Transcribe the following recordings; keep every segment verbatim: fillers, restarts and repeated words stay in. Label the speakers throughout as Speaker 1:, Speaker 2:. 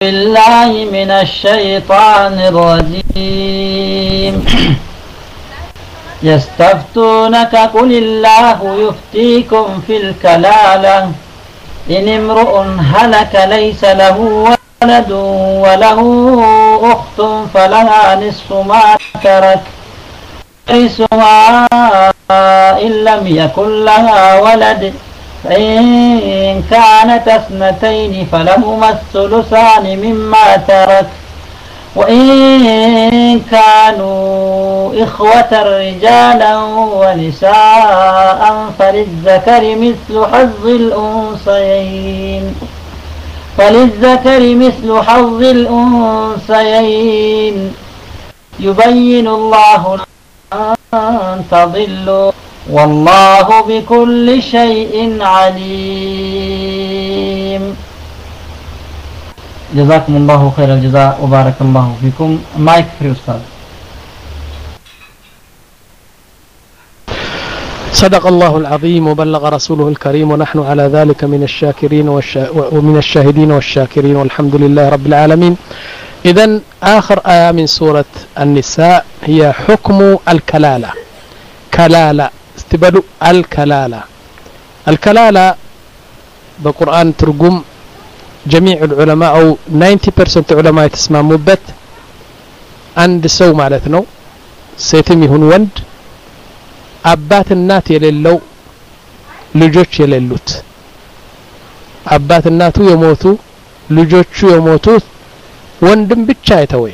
Speaker 1: بالله من الشيطان الرجيم يستفتونك قل الله يفتيكم في الكلالة إن امرؤ هلك ليس له ولد وله أخت فلها نصف ما ترك يرثها إن لم يكن لها ولد فإن كانت اثنتين فلهما الثلثان مما ترك وإن كانوا إخوة رجالا ونساء فللذكر مثل حظ الأنثيين فللذكر مثل حظ الأنثيين يبين الله أن تضلوا والله بكل شيء عليم. جزاكم الله خير الجزاء وبارك الله فيكم. مايك فري أستاذ.
Speaker 2: صدق الله العظيم وبلغ رسوله الكريم ونحن على ذلك من الشاكرين والشا... ومن الشاهدين والشاكرين والحمد لله رب العالمين. إذن آخر آية من سورة النساء هي حكم الكلالة. كلالة استبدوا الكلالة. الكلالة بقرآن ترجم جميع العلماء أو تسعين بالمئة علماء تسمى مبت عند سو مالتنا سيتم يهون وند አባት እናት የሌለው ልጆች የሌሉት አባት እናቱ የሞቱ ልጆቹ የሞቱ ወንድም ብቻ የተወ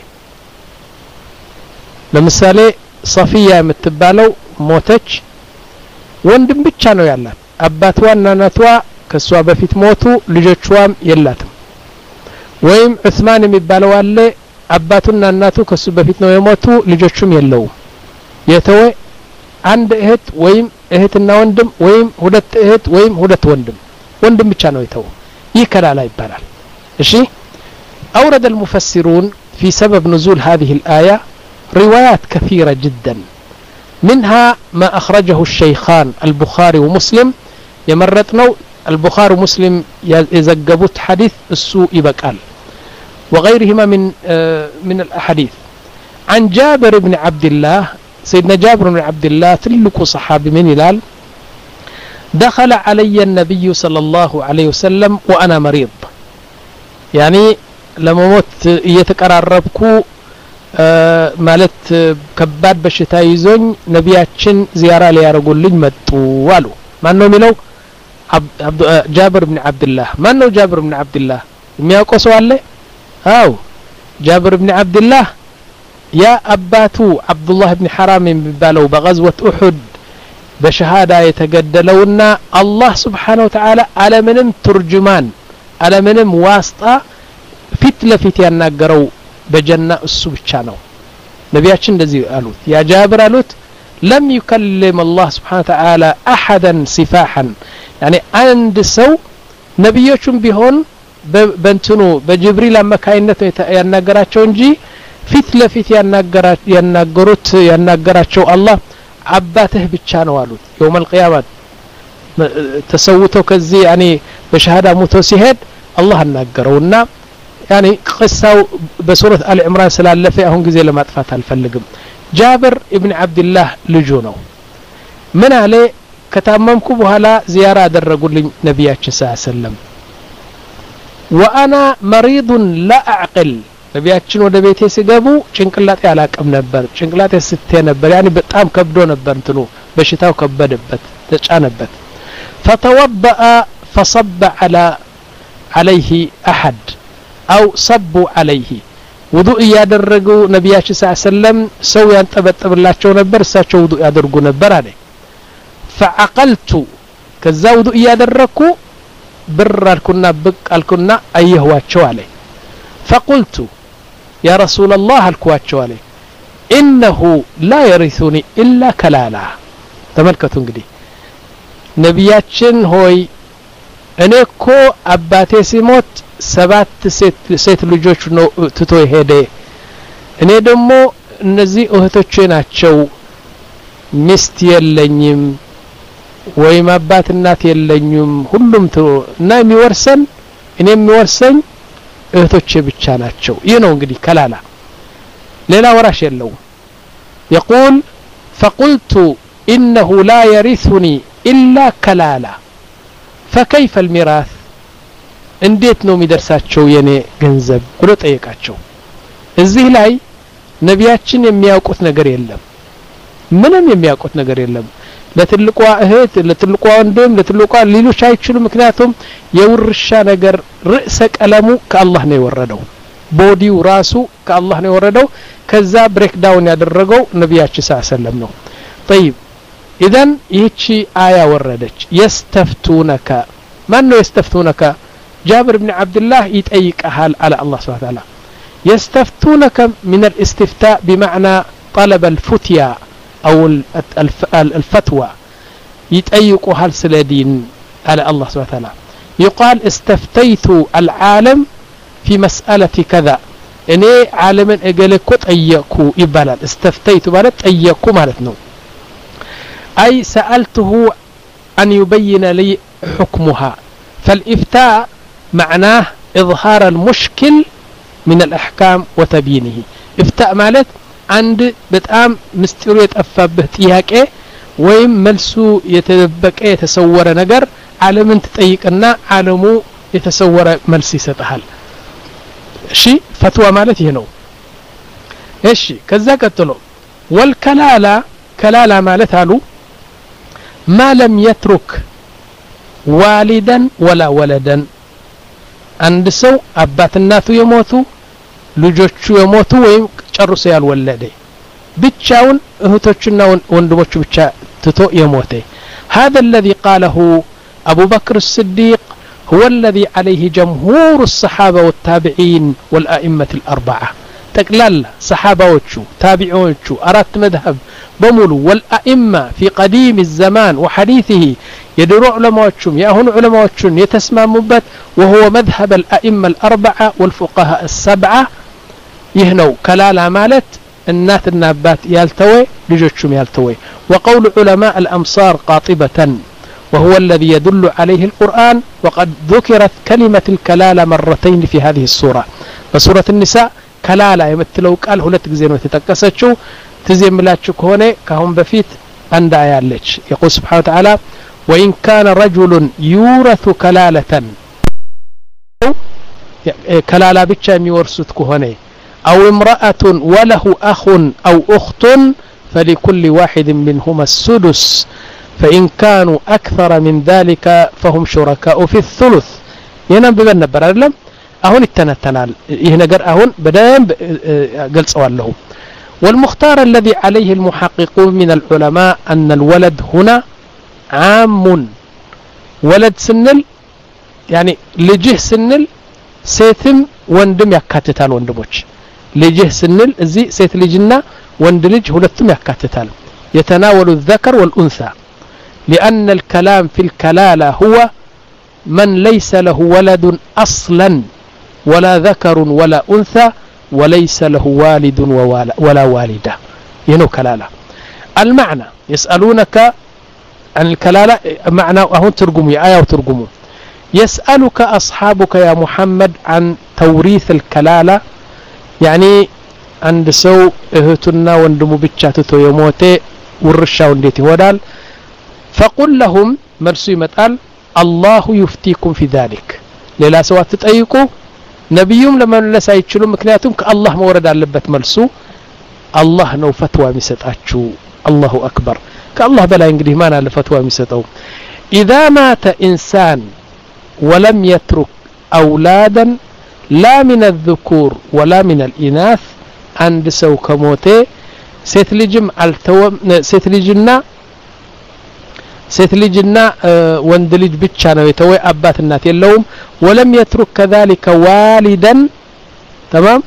Speaker 2: ለምሳሌ ሶፊያ የምትባለው ሞተች ወንድም ብቻ ነው ያላት አባቷና እናቷ ከሷ በፊት ሞቱ ልጆቿም የላትም ወይም ዑስማን የሚባለው አለ አባቱና እናቱ ከሱ በፊት ነው የሞቱ ልጆቹም የለውም የተወ አንድ እህት ወይም እህትና ወንድም ወይም ሁለት እህት ወይም ሁለት ወንድም ወንድም ብቻ ነው የተው ይከላላ ይባላል እሺ أورد المفسرون في سبب نزول هذه الآية روايات كثيرة جدا منها ما أخرجه الشيخان البخاري ومسلم يمرتنا البخاري ومسلم يزجبوت حديث السوء بقال وغيرهما من من الأحاديث عن جابر بن عبد الله سيدنا جابر بن عبد الله تلك صحابي من هلال دخل علي النبي صلى الله عليه وسلم وأنا مريض يعني لما موت يتقرربكو آه مالت كباد بشتا يزون نبياتشن زيارة ليارقولين متوالو ما أنه ملو عبد جابر بن عبد الله ما أنه جابر بن عبد الله مياكو سؤال لي أو جابر بن عبد الله يا أباتو عبد الله بن حرام ببالو بغزوة أحد بشهادة يتقدلونا الله سبحانه وتعالى على منم ترجمان على منم واسطة فتلة فتية ناقروا بجنة السبتشانو نبياتشن دزي قالوت يا جابر قالوت لم يكلم الله سبحانه وتعالى أحدا سفاحا يعني عند سو نبياتشن بهون بنتنو بجبريل لما كاينته يناقراتشو انجي ፊት ለፊት ያናገራት ያናገሩት ያናገራቸው አላህ አባትህ ብቻ ነው አሉት يوم القيامه ተሰውተው ከዚህ ያኔ በሸሃዳ ሞቶ ሲሄድ አላህ አናገረውና ያኔ ቅሳው በሱረት አሊ ኢምራን ስላለፈ አሁን ጊዜ ለማጥፋት አልፈልግም ጃብር ኢብኑ አብዱላህ ልጁ ነው ምን አለ ከታመምኩ በኋላ ዚያራ አደረጉልኝ ነብያችን ሰለላሁ ዐለይሂ ወሰለም وانا مريض لا اعقل ነብያችን ወደ ቤቴ ሲገቡ ጭንቅላቴ አላቀም ነበር ጭንቅላቴ ስቴ ነበር ያኒ በጣም ከብዶ ነበር እንትኑ በሽታው ከበደበት ተጫነበት فتوضأ فصب على عليه احد او صبوا عليه ውዱእ ያደረጉ ነብያችን ሰለላሁ ዐለይሂ ወሰለም ሰው ያንጠበጥብላቸው ነበር እሳቸው ውዱእ ያደርጉ ነበር አለ فعقلت ከዛ ውዱእ ያደረኩ ብራልኩና በቃልኩና አየህዋቸው አለ فقلت يا رسول الله الكواتشو عليه إنه لا يرثني إلا كلالا تملكتوا انقدي نبياتشن هوي أنيكو أباتي سيموت سبات سيت, سيت لجوش تتوي هيدي أني دمو نزي أهتوشين أتشو مست يلنيم ويما أبات النات يلنيم هلوم تو نايم يورسن إنيم يورسن እህቶቼ ብቻ ናቸው ይህ ነው እንግዲህ ከላላ ሌላ ወራሽ የለው يقول فقلت إنه لا يرثني إلا كلالا فكيف الميراث እንዴት ነው የሚደርሳቸው የኔ ገንዘብ ብሎ ጠየቃቸው እዚህ ላይ ነቢያችን የሚያውቁት ነገር የለም ምንም የሚያውቁት ነገር የለም ለትልቋ እህት ለትልቋ ወንድም ለትልቋ ሌሎች አይችሉም ምክንያቱም የውርሻ ነገር ርዕሰ ቀለሙ ከአላህ ነው የወረደው ቦዲው ራሱ ከአላህ ነው የወረደው ከዛ ብሬክ ዳውን ያደረገው ነቢያችን ሰለላሁ ነው طيب اذا ይህቺ አያ ወረደች يستفتونك ማን ነው يستفتونك جابر بن عبد الله يطيقሃል على الله سبحانه وتعالى يستفتونك من الاستفتاء بمعنى طلب الفتيا أو الفتوى يطيقሃል ስለ ዲን على الله سبحانه وتعالى يقال استفتيت العالم في مسألة كذا እኔ ዓለምን እገለኮ ጠየቁ ይባላል استفتيت ማለት ጠየቁ ማለት ነው أي سألته أن يبين لي حكمها فالإفتاء معناه إظهار المشكل من الأحكام وتبيينه إفتاء مالت عند بتأم مستوى يتأفى ጥያቄ ወይም መልሱ የተደበቀ የተሰወረ ነገር ዓለምን ተጠይቅና ዓለሙ የተሰወረ መልስ ይሰጣል እሺ ፈትዋ ማለት ይሄ ነው እሺ ከዛ ቀጥሎ ወልከላላ ከላላ ማለት አሉ ما لم يترك والدا ولا ولدا عند سو አባት እናቱ የሞቱ ልጆቹ የሞቱ ወይም ጨርሶ ያልወለደ ብቻውን እህቶችና ወንድሞቹ ብቻ ትቶ የሞተ هذا الذي قاله أبو بكر الصديق هو الذي عليه جمهور الصحابة والتابعين والأئمة الأربعة تقلال صحابوቹ ታቢዒዎቹ አራት መذهب بمولو والأئمة في قديم الزمان وحديثه يدروا علماءهم يأهون علماءهم يتسمموا وهو مذهب الأئمة الأربعة والفقهاء السبعة يهنو كلالا مالت النات النابات يالتوي لجوتشم يالتوي وقول علماء الأمصار قاطبة وهو الذي يدل عليه القرآن وقد ذكرت كلمة الكلالة مرتين في هذه السورة بسورة النساء كلالة يمثلوا قال هلت غزين وتتكسچو تزيم ملاچو كሆነ ካሁን በፊት አንድ አያ አለች يقول سبحانه وتعالى وإن كان رجل يورث كلالة كلالة ብቻ የሚወርሱት ከሆነ أو امرأة وله أخ أو أخت فلكل واحد منهما السدس فإن كانوا أكثر من ذلك فهم شركاء في الثلث ينبغي ነበር አይደለም አሁን ይተነተናል ይሄ ነገር አሁን በደንብ ገልጸዋለሁ والمختار الذي عليه المحققون من العلماء أن الولد هنا عام ولد سنل يعني لجه سنل سيتم وندم يكاتتال وندموش لجه سنل زي سيت لجنا وندلج هلتم يكاتتال يتناول الذكر والأنثى لأن الكلام في الكلالة هو من ليس له ولد أصلا ولا ذكر ولا أنثى وليس له والد ولا والدة ينو كلالة المعنى يسألونك عن الكلالة معنى أهون ترجموا آية وترجموا يسألك أصحابك يا محمد عن توريث الكلالة يعني عند سو اهتنا وندموا بتشاتتو يموتي ورشا ونديتي ودال فقل لهم مرسي متقال الله يفتيكم في ذلك ሌላ ሰው አትጠይቁ ነብዩም ለመመለስ አይችሉም ምክንያቱም ከአላህ መወረድ አለበት መልሱ አላህ ነው ፈትዋ የሚሰጣችሁ አላሁ አክበር ከአላህ በላይ እንግዲህ ማን አለ ፈትዋ የሚሰጠው اذا مات انسان ولم يترك اولادا لا من الذكور ولا من الاناث عند سو ከሞተ ሴት ልጅም አልተወም ሴት ልጅና ሴት ልጅና ወንድ ልጅ ብቻ ነው የተወ አባት እናት የለውም ولم يترك كذلك والدا تمام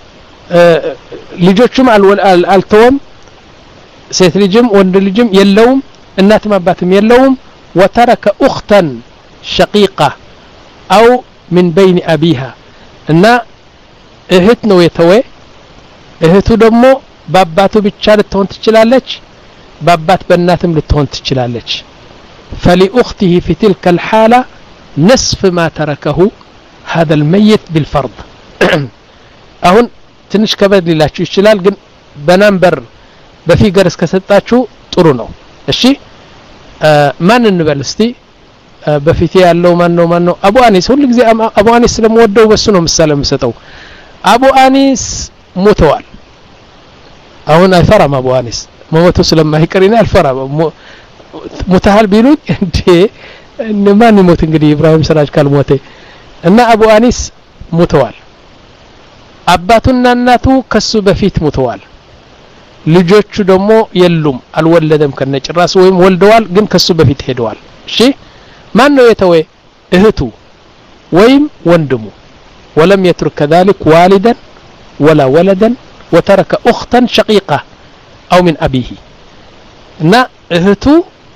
Speaker 2: ልጆቹም አልተወም ሴት ልጅም ወንድ ልጅም የለውም እናትም አባትም የለውም وترك اختا شقيقه او من بين ابيها እና እህት ነው የተወ እህቱ ደግሞ በአባቱ ብቻ ልትሆን ትችላለች በአባት በእናትም ልትሆን ትችላለች فلأخته في تلك الحالة نصف ما تركه هذا الميت بالفرض አሁን ትንሽ ከበድ ሊላችሁ ይችላል ግን በናምበር በፊገር እስከሰጣችሁ ጥሩ ነው እሺ ማን እንበል እስቲ በፊት ያለው ማን ነው ማን ነው አቡ አኒስ ሁሉ ጊዜ አቡ አኒስ ስለምወደው በሱ ነው ምሳሌ የምሰጠው አቡ አኒስ ሞተዋል አሁን አይፈራም አቡ አኒስ ሞቱ ስለማይቀርና አልፈራም ሞተሃል ቢሉኝ እንዴ ማን ይሞት እንግዲህ ኢብራሂም ሰራጅ ካልሞተ እና አቡ አኒስ ሞተዋል አባቱና እናቱ ከሱ በፊት ሞተዋል ልጆቹ ደግሞ የሉም አልወለደም ከነጭራስ ወይም ወልደዋል ግን ከሱ በፊት ሄደዋል እሺ ማን ነው የተወ እህቱ ወይም ወንድሙ ولم يترك كذلك والدا ولا ولدا وترك اختا شقيقه او من ابيه እና እህቱ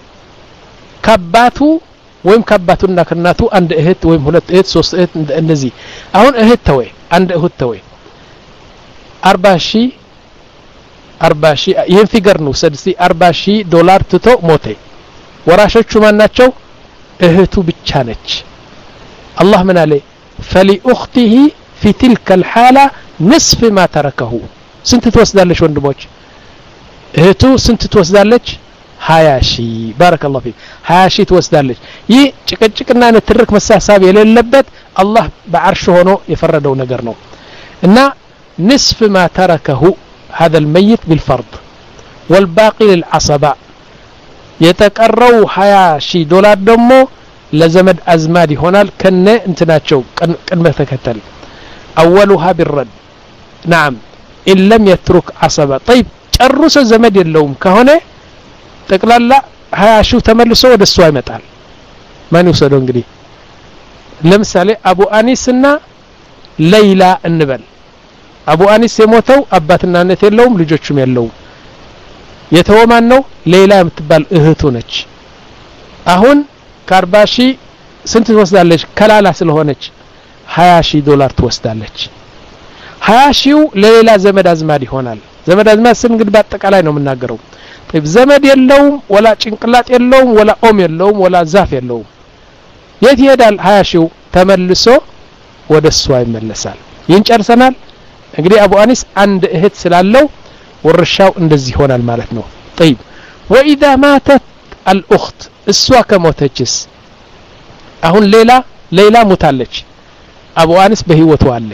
Speaker 2: ከአባቱ ወይም ከአባቱና ከእናቱ አንድ እህት ወይም ሁለት እህት ሶስት እህት እንደዚህ አሁን እህት ተወ አንድ እህት ተወ አርባ ሺህ አርባ ሺህ ይሄን ፊገር ነው ሰድሲ አርባ ሺህ ዶላር ትቶ ሞተ ወራሾቹ ማን ናቸው እህቱ ብቻ ነች አላህ ምን አለ فلأخته في تلك الحالة نصف ما تركه ስንት ትወስዳለች ወንድሞች እህቱ ስንት ትወስዳለች ሀያ ሺህ ባረከላሁ ፊክ ሀያ ሺህ ትወስዳለች ይህ ጭቅጭቅና ንትርክ መሳሳብ የሌለበት አላህ በአርሽ ሆኖ የፈረደው ነገር ነው እና نصف ما تركه هذا الميت بالفرض والباقي للعصبة يتقروا ሀያ ሺህ ዶላር ደግሞ ለዘመድ አዝማድ ይሆናል ከነ እንትናቸው ቅድመ ተከተል اولها بالرد نعم ان لم يترك عصبة طيب ጨርሶ ዘመድ የለውም ከሆነ ጠቅላላ ሀያ ሺህ ተመልሶ ወደሱ አይመጣል ማን ይወሰደው እንግዲህ ለምሳሌ አቡ አኒስና ለይላ እንበል አቡ አኒስ የሞተው አባትና እናት የለውም ልጆችም የለውም የተወማን ነው ሌላ የምትባል እህቱ ነች አሁን ከአርባ ሺህ ስንት ትወስዳለች ከላላ ስለሆነች ሀያ ሺህ ዶላር ትወስዳለች ሀያ ሺው ለሌላ ዘመድ አዝማድ ይሆናል ዘመድ አዝማድ ስን እንግዲህ በአጠቃላይ ነው የምናገረው طيب ዘመድ የለውም ወላ ጭንቅላት የለውም ወላ ኦም የለውም ወላ ዛፍ የለውም የት ይሄዳል ሀያ ሺው ተመልሶ ወደሱ ይመለሳል ይንጨርሰናል እንግዲህ አቡ አኒስ አንድ እህት ስላለው ወርሻው እንደዚህ ይሆናል ማለት ነው طيب واذا ماتت الاخت እሷ ከሞተችስ አሁን ሌላ ሌላ ሞታለች አቡ አኒስ በህይወቱ አለ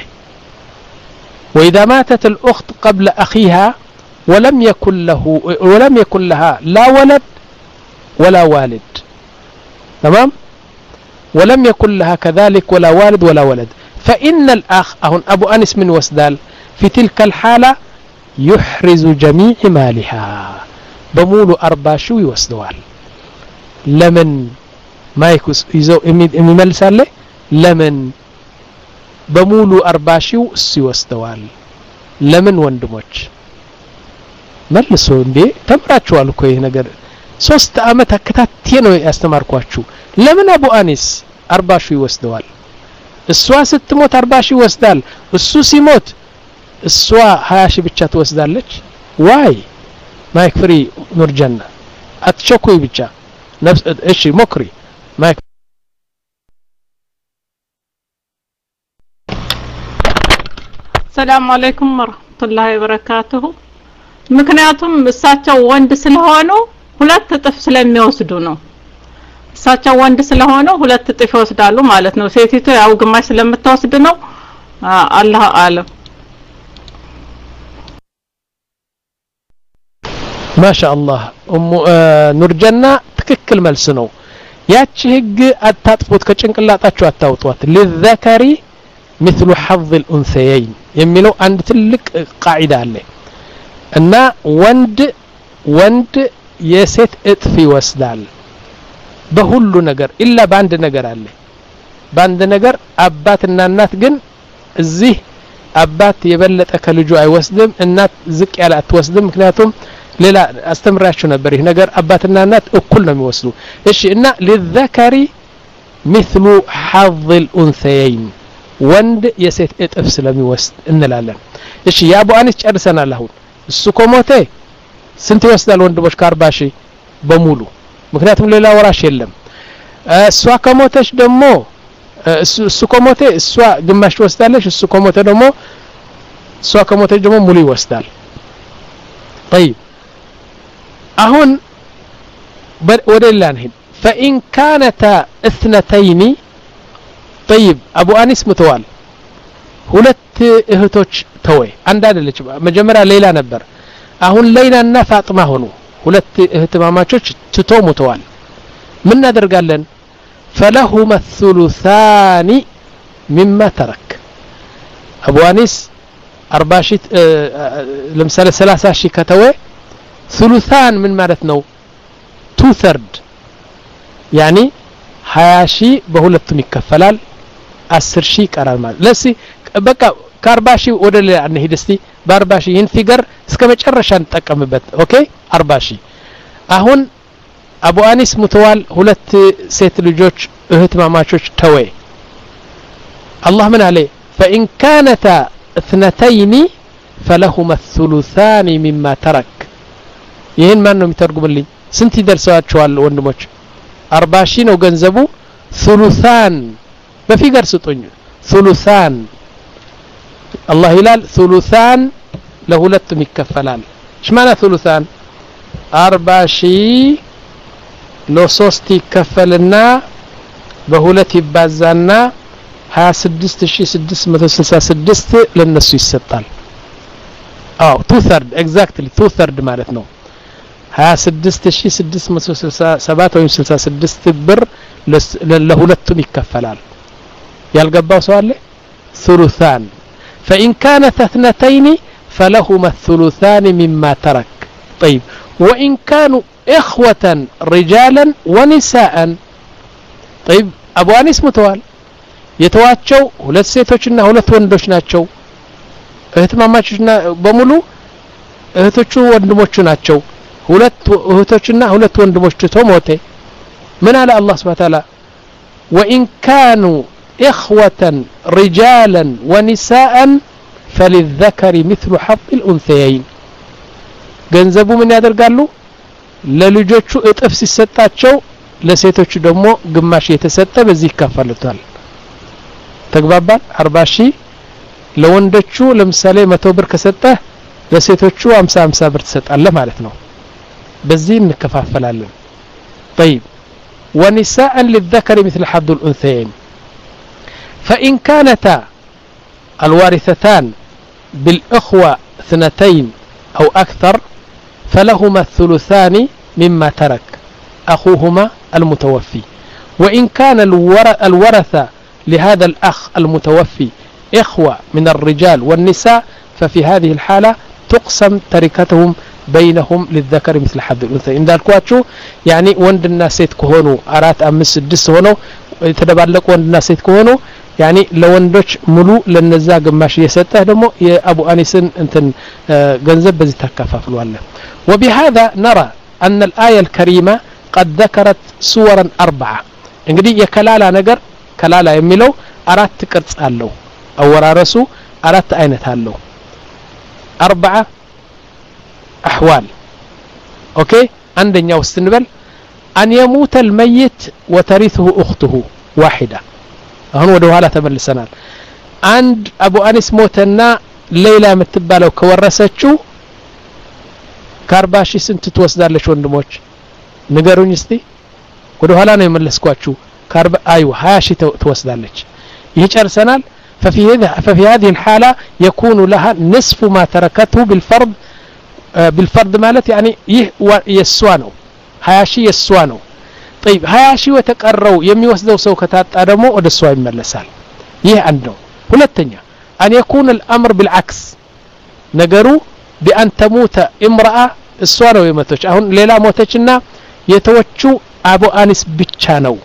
Speaker 2: واذا ماتت الاخت قبل اخيها ولم يكن له ولم يكن لها لا ولد ولا والد تمام ولم يكن لها كذلك ولا والد ولا ولد فإن الأخ هون أبو أنس من وسدال في تلك الحالة يحرز جميع مالها بمولو أرباشو يوسدوال لمن ما يكوس يزو إمي ملسالة لمن بمولو أرباشو سيوسدوال لمن وندموش ملسو اندي تمراتشوال كوي نجر ሶስት አመት አከታቴ ነው ያስተማርኳችሁ ለምን አቡ አኒስ አርባ ሺህ ይወስደዋል እሷ ስትሞት አርባ ሺህ ይወስዳል እሱ ሲሞት እሷ ሀያ ሺህ ብቻ ትወስዳለች ዋይ ማይክ ፍሪ ኑር ጀና አትቸኩይ ብቻ ነፍስ እሺ ሞክሪ ማይክ
Speaker 3: ሰላም አለይኩም ወራህመቱላሂ ወበረካቱሁ ምክንያቱም እሳቸው ወንድ ስለሆኑ ሁለት እጥፍ ስለሚወስዱ ነው እሳቸው ወንድ ስለሆኑ ሁለት እጥፍ ይወስዳሉ ማለት ነው ሴቲቱ ያው ግማሽ ስለምትወስድ ነው አላህ አለም
Speaker 2: ማሻአላህ ኡሙ ኑርጀና ትክክል መልስ ነው ያቺ ህግ አታጥፉት ከጭንቅላታችሁ አታውጡት ለዘከሪ مثل حظ الانثيين የሚለው አንድ ትልቅ ቃዒዳ አለ እና ወንድ ወንድ የሴት እጥፍ ይወስዳል በሁሉ ነገር ኢላ ባንድ ነገር አለ ባንድ ነገር አባትና እናት ግን እዚህ አባት የበለጠ ከልጁ አይወስድም እናት ዝቅ ያለ አትወስድም ምክንያቱም ሌላ አስተምራችሁ ነበር ይሄ ነገር አባትና እናት እኩል ነው የሚወስዱ እሺ እና ለዘከሪ مثل حظ الانثيين ወንድ የሴት እጥፍ ስለሚወስድ እንላለን እሺ ያቡ አኒስ ጨርሰናል አሁን እሱ ኮሞቴ ስንት ይወስዳል ወንድሞች ከአርባ ሺህ በሙሉ ምክንያቱም ሌላ ወራሽ የለም እሷ ከሞተች ደግሞ እሱ ከሞተ እሷ ግማሽ ትወስዳለች እሱ ከሞተ ደግሞ እሷ ከሞተ ደግሞ ሙሉ ይወስዳል طيب አሁን ወደ ሌላ እንሂድ فإن كانتا اثنتين طيب አቡ አኒስ ሙተዋል ሁለት እህቶች ተወይ አንድ አይደለች መጀመሪያ ሌላ ነበር አሁን ሌላና ፋጥማ ሆኑ ሁለት እህትማማቾች ትቶ ሙተዋል ምን እናደርጋለን فلهما الثلثان مما ترك أبو أنيس أربعة شيء لمثال ثلاثة شيء كتوه ثلثان من مالتنا two third يعني هاشي بهولتهم يكفلال أسر شيء كرال مال لسي بقى كأربعة شيء ودل عنه هدستي بأربعة شيء ينفجر سكمج أرشان تكمل بيت أوكي أربعة شيء أهون أبو أنيس متوال هلت سيت لجوج اهتماماتش توي الله من عليه فإن كانتا اثنتين فلهما الثلثان مما ترك يهن ما انهم يترقم لي سنتي درسوات شوال وندموش أرباشين وغنزبو ثلثان بفي قرسطون ثلثان الله هلال ثلثان لهلتم يكفلان ايش معنى ثلثان أرباشي لو ሶስት ይከፈልና በሁለት ይባዛና ሃያ ስድስት ሺህ ስድስት መቶ ስልሳ ስድስት ለነሱ ይሰጣል አው two third exactly two third ማለት ነው ሃያ ስድስት ሺህ ስድስት መቶ ስልሳ ሰባት ወይም ስልሳ ስድስት ብር ለሁለቱም ይከፈላል ያልገባው ሰው አለ ثلثان فإن كانت اثنتين فلهما الثلثان مما ترك طيب وإن كانوا إخوة رجالا ونساء طيب أبو أنيس متوال يتواتشو ሁለት ሴቶችና ሁለት ወንዶች ናቸው እህትማማቾችና በሙሉ እህቶቹ ወንድሞቹ ናቸው ሁለት እህቶችና ሁለት ወንድሞች ተሞተ ምን አለ አላህ Subhanahu Wa Ta'ala وإن كانوا إخوة رجالا ونساء فللذكر مثل حظ الأنثيين ገንዘቡ ምን ያደርጋሉ ለልጆቹ እጥፍ ሲሰጣቸው ለሴቶቹ ደግሞ ግማሽ የተሰጠ በዚህ ይካፈሉታል ተግባባን أربعة ሺህ ለወንዶቹ ለምሳሌ መቶ ብር ከሰጠ ለሴቶቹ ሃምሳ ሃምሳ ብር ተሰጣለ ማለት ነው በዚህ እንከፋፈላለን طيب ونساء للذكر مثل حظ الأنثيين فإن كانتا الوارثتان بالأخوة اثنتين أو أكثر فلهما الثلثان مما ترك أخوهما المتوفي وإن كان الورثة لهذا الأخ المتوفي إخوة من الرجال والنساء ففي هذه الحالة تقسم تركتهم بينهم للذكر مثل حظ الأنثيين إن ذلك يعني وند الناس يتكونوا أرات أمس سدس هونو يتدبلق وند الناس يتكونوا يعني لو وندوش ملو للنزاق ماشي يسته دمو يا أبو أنيسن انتن جنزب بزي تكفافلوا الله وبهذا نرى أن الآية الكريمة قد ذكرت صورا أربعة انقدي يكلالا نقر كلالا يميلو أرات كرتس قالو أو ورارسو أرات أينت هالو أربعة أحوال أوكي عندنا وستنبل أن يموت الميت وترثه أخته واحدة هون ودوها تملسنا عند أبو أنيس موتنا ليلى متبالو كورستشو كارباشي سنت توسدار لش وندموش نقرون يستي ودوها لا يملسكواتشو كارب أيوة هاشي توسدار لش يجر سنال ففي هذه ففي هذه الحالة يكون لها نصف ما تركته بالفرض آه بالفرض مالت يعني يسوانو هاشي يسوانو طيب هاشي وتقروا يمي وسدوا سو كتاطادمو ወደ ሷ ይመለሳል ይህ አንድ ነው ሁለተኛ أن يكون الأمر بالعكس ነገሩ بأن تموت امرأة እሷ ነው የሞተች አሁን ሌላ ሞተችና የተወቹ አቡ አኒስ ብቻ ነው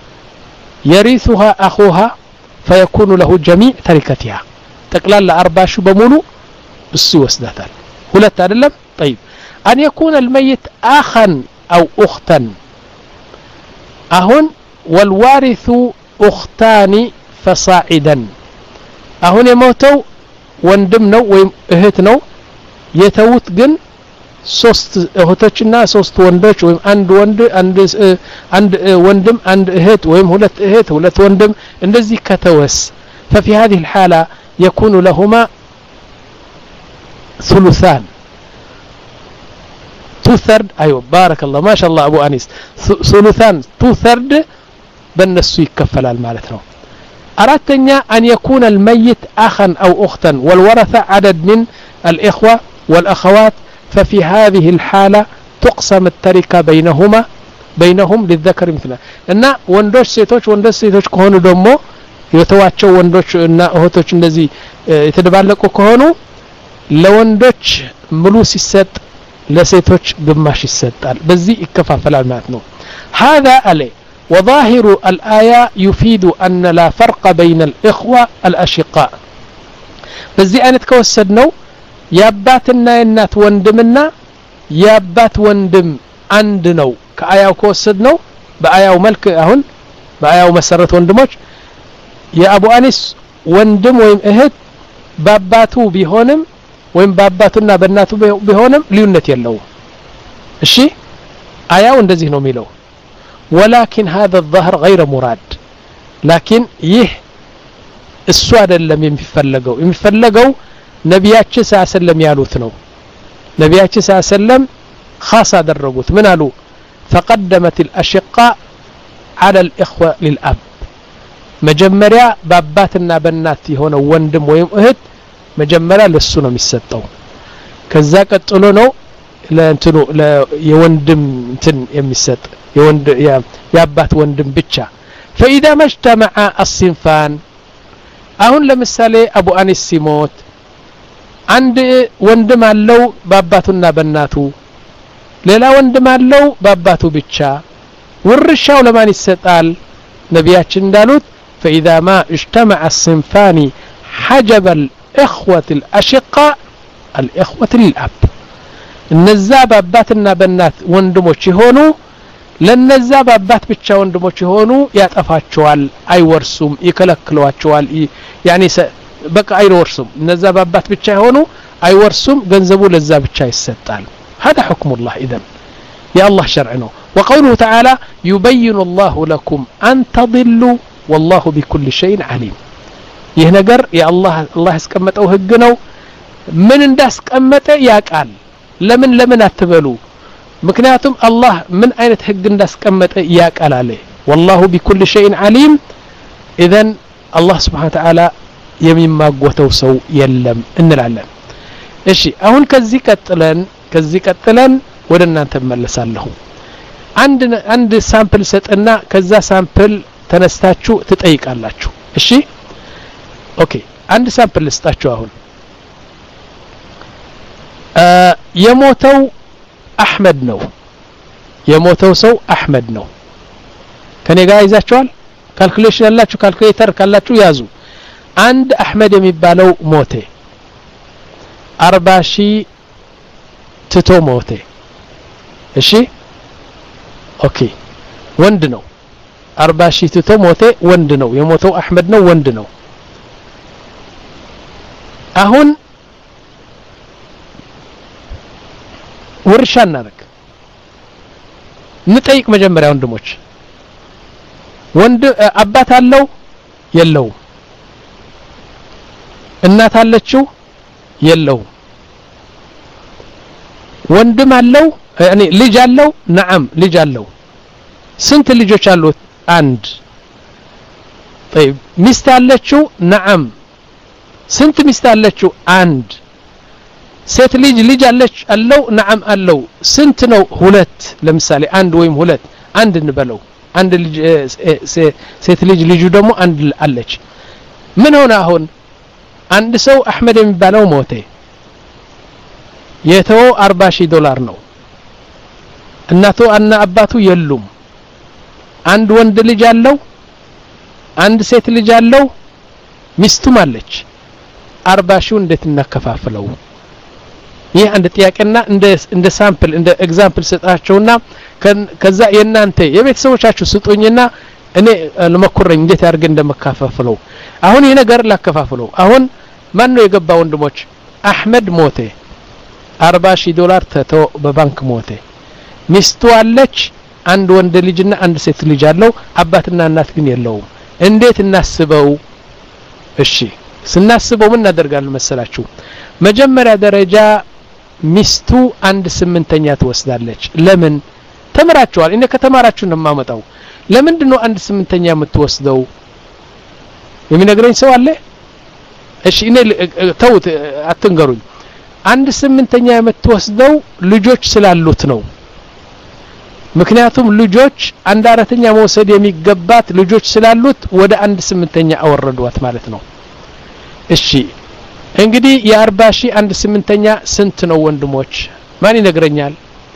Speaker 2: يرثها أخوها فيكون له جميع تركتها ጠቅላላ أربعة ሺህ በሙሉ እሱ ይወስዳታል ሁለት አይደለም طيب أن يكون الميت أخا أو أختا أهون والوارث أختان فصاعدا أهون يموتوا وندمنوا ويهتنوا يتوت جن ሶስት እህቶችና ሶስት ወንዶች ወይም አንድ ወንድ አንድ አንድ ወንድም አንድ እህት ወይም ሁለት እህት ሁለት ወንድም እንደዚህ ከተወስ ففي هذه الحالة يكون لهما ثلثان تو ثرد أيوة بارك الله ما شاء الله أبو أنيس ثلثان تو ثرد بالنسو يكفل المالتنا أردتني أن يكون الميت أخا أو أختا والورثة عدد من الإخوة والأخوات ففي هذه الحالة تقسم التركة بينهما بينهم للذكر مثله لأن وندوش سيتوش وندوش سيتوش كهونو دمو يتواتشو وندوش إن أهوتوش الذي يتدبالكو كهونو لوندوش ملوس السد لسيتوش قماش السد بزي إكفافل الماتنو هذا عليه وظاهر الآية يفيد أن لا فرق بين الإخوة الأشقاء بزي أنا تكوسدنو ياباتنا ينات وندمنا يابات وندم عندنو كآية كوسدنو بآية ملك أهون بآية مسرة وندموش يا أبو أنس وندم ويم إهد باباتو بيهونم ويم باباتنا بناتو بيهونم ليونت يلو الشي آية وندزي نو ميلو ولكن هذا الظهر غير مراد لكن يه السؤال لم يفلقوا يفلقوا نبياتش صلى الله عليه وسلم يالوت ነው ነቢያች صلى الله عليه وسلم خاص አደረጉት ምን አሉ فقدمت الأشقاء على الإخوة للأب መጀመሪያ በአባትና በእናት የሆነው ወንድም ወይም እህት መጀመሪያ ለሱ ነው የሚሰጠው ከዛ ቀጥሎ ነው ለእንትኑ የወንድም እንትን የሚሰጥ የወንድ ያባት ወንድም ብቻ فإذا ما اجتمع الصنفان አሁን ለምሳሌ አቡ አኒስ ሲሞት አንድ ወንድም አለው በአባቱና በእናቱ ሌላ ወንድም አለው በአባቱ ብቻ ወርሻው ለማን ይሰጣል ነቢያችን እንዳሉት فإذا ما اجتمع الصنفان حجب الإخوة الأشقاء الإخوة للأب እነዛ በአባትና በእናት ወንድሞች ይሆኑ ለነዛ በአባት ብቻ ወንድሞች ይሆኑ ያጠፋቸዋል አይወርሱም ይከለክሏቸዋል ያኒ በቃ አይወርሱም እነዛ በአባት ብቻ ይሆኑ አይወርሱም ገንዘቡ ለዛ ብቻ ይሰጣል هذا حكم الله اذا يا الله شرعنا وقوله تعالى يبين الله لكم أن تضلوا والله بكل شيء عليم ይህ ነገር የአላህ አላህ ያስቀመጠው ህግ ነው ምን እንዳስቀመጠ ያቃል ለምን ለምን አትበሉ ምክንያቱም አላህ ምን አይነት ህግ እንዳስቀመጠ ያቃል አለ والله بكل شيء عليم اذا الله سبحانه وتعالى የሚማጎተው ሰው የለም እንላለን እሺ አሁን ከዚህ ቀጥለን ከዚህ ቀጥለን ወደ እናንተ መለሳለሁ አንድ አንድ ሳምፕል ሰጥና ከዛ ሳምፕል ተነስታችሁ ትጠይቃላችሁ እሺ ኦኬ አንድ ሳምፕል ልስጣችሁ አሁን የሞተው አህመድ ነው የሞተው ሰው አህመድ ነው ከኔ ጋር ይዛችኋል ካልኩሌሽን ያላችሁ ካልኩሌተር ካላችሁ ያዙ አንድ አህመድ የሚባለው ሞተ አርባ ሺህ ትቶ ሞተ እሺ ኦኬ ወንድ ነው አርባ ሺህ ትቶ ሞተ ወንድ ነው የሞተው አህመድ ነው ወንድ ነው አሁን ወርሻ እናረክ ንጠይቅ መጀመሪያ ወንድሞች ወንድ አባት አለው የለው እናት አለችው የለው ወንድም አለው ያኒ ልጅ አለው نعم ልጅ አለው ስንት ልጆች አሉት አንድ طيب ሚስት አለችው نعم ስንት ሚስት አለችው አንድ ሴት ልጅ ልጅ አለች አለው نعم አለው ስንት ነው ሁለት ለምሳሌ አንድ ወይም ሁለት አንድ እንበለው አንድ ልጅ ሴት ልጅ ልጁ ደግሞ አንድ አለች ምን ሆነ አሁን አንድ ሰው አህመድ የሚባለው ሞተ የተው አርባ ሺህ ዶላር ነው እናቱ እና አባቱ የሉም አንድ ወንድ ልጅ አለው አንድ ሴት ልጅ አለው ሚስቱም አለች አርባ ሺህ እንዴት እናከፋፍለው ይህ አንድ ጥያቄና እንደ እንደ ሳምፕል እንደ ኤግዛምፕል ሰጣቸውና ከዛ የናንተ የቤተሰቦቻችሁ ስጡኝና እኔ ለመኩረኝ እንዴት አድርገን እንደመካፈፍለው አሁን ይሄ ነገር ላከፋፍለው አሁን ማን ነው የገባ ወንድሞች አህመድ ሞተ አርባ ሺህ ዶላር ተተው በባንክ ሞተ ሚስቱ አለች አንድ ወንድ ልጅና አንድ ሴት ልጅ አለው አባትና እናት ግን የለውም እንዴት እናስበው እሺ ስናስበው ምን እናደርጋለን መሰላችሁ መጀመሪያ ደረጃ ሚስቱ አንድ ስምንተኛ ትወስዳለች ለምን ተመራችኋል እኔ ከተማራችሁ እንደማመጣው ለምንድን ነው አንድ ስምንተኛ የምትወስደው የሚነግረኝ ሰው አለ እሺ እኔ ተውት አትንገሩኝ አንድ ስምንተኛ የምትወስደው ልጆች ስላሉት ነው ምክንያቱም ልጆች አንድ አራተኛ መውሰድ የሚገባት ልጆች ስላሉት ወደ አንድ ስምንተኛ አወረዷት ማለት ነው እሺ እንግዲህ የ40 ሺህ አንድ ስምንተኛ ስንት ነው ወንድሞች ማን ይነግረኛል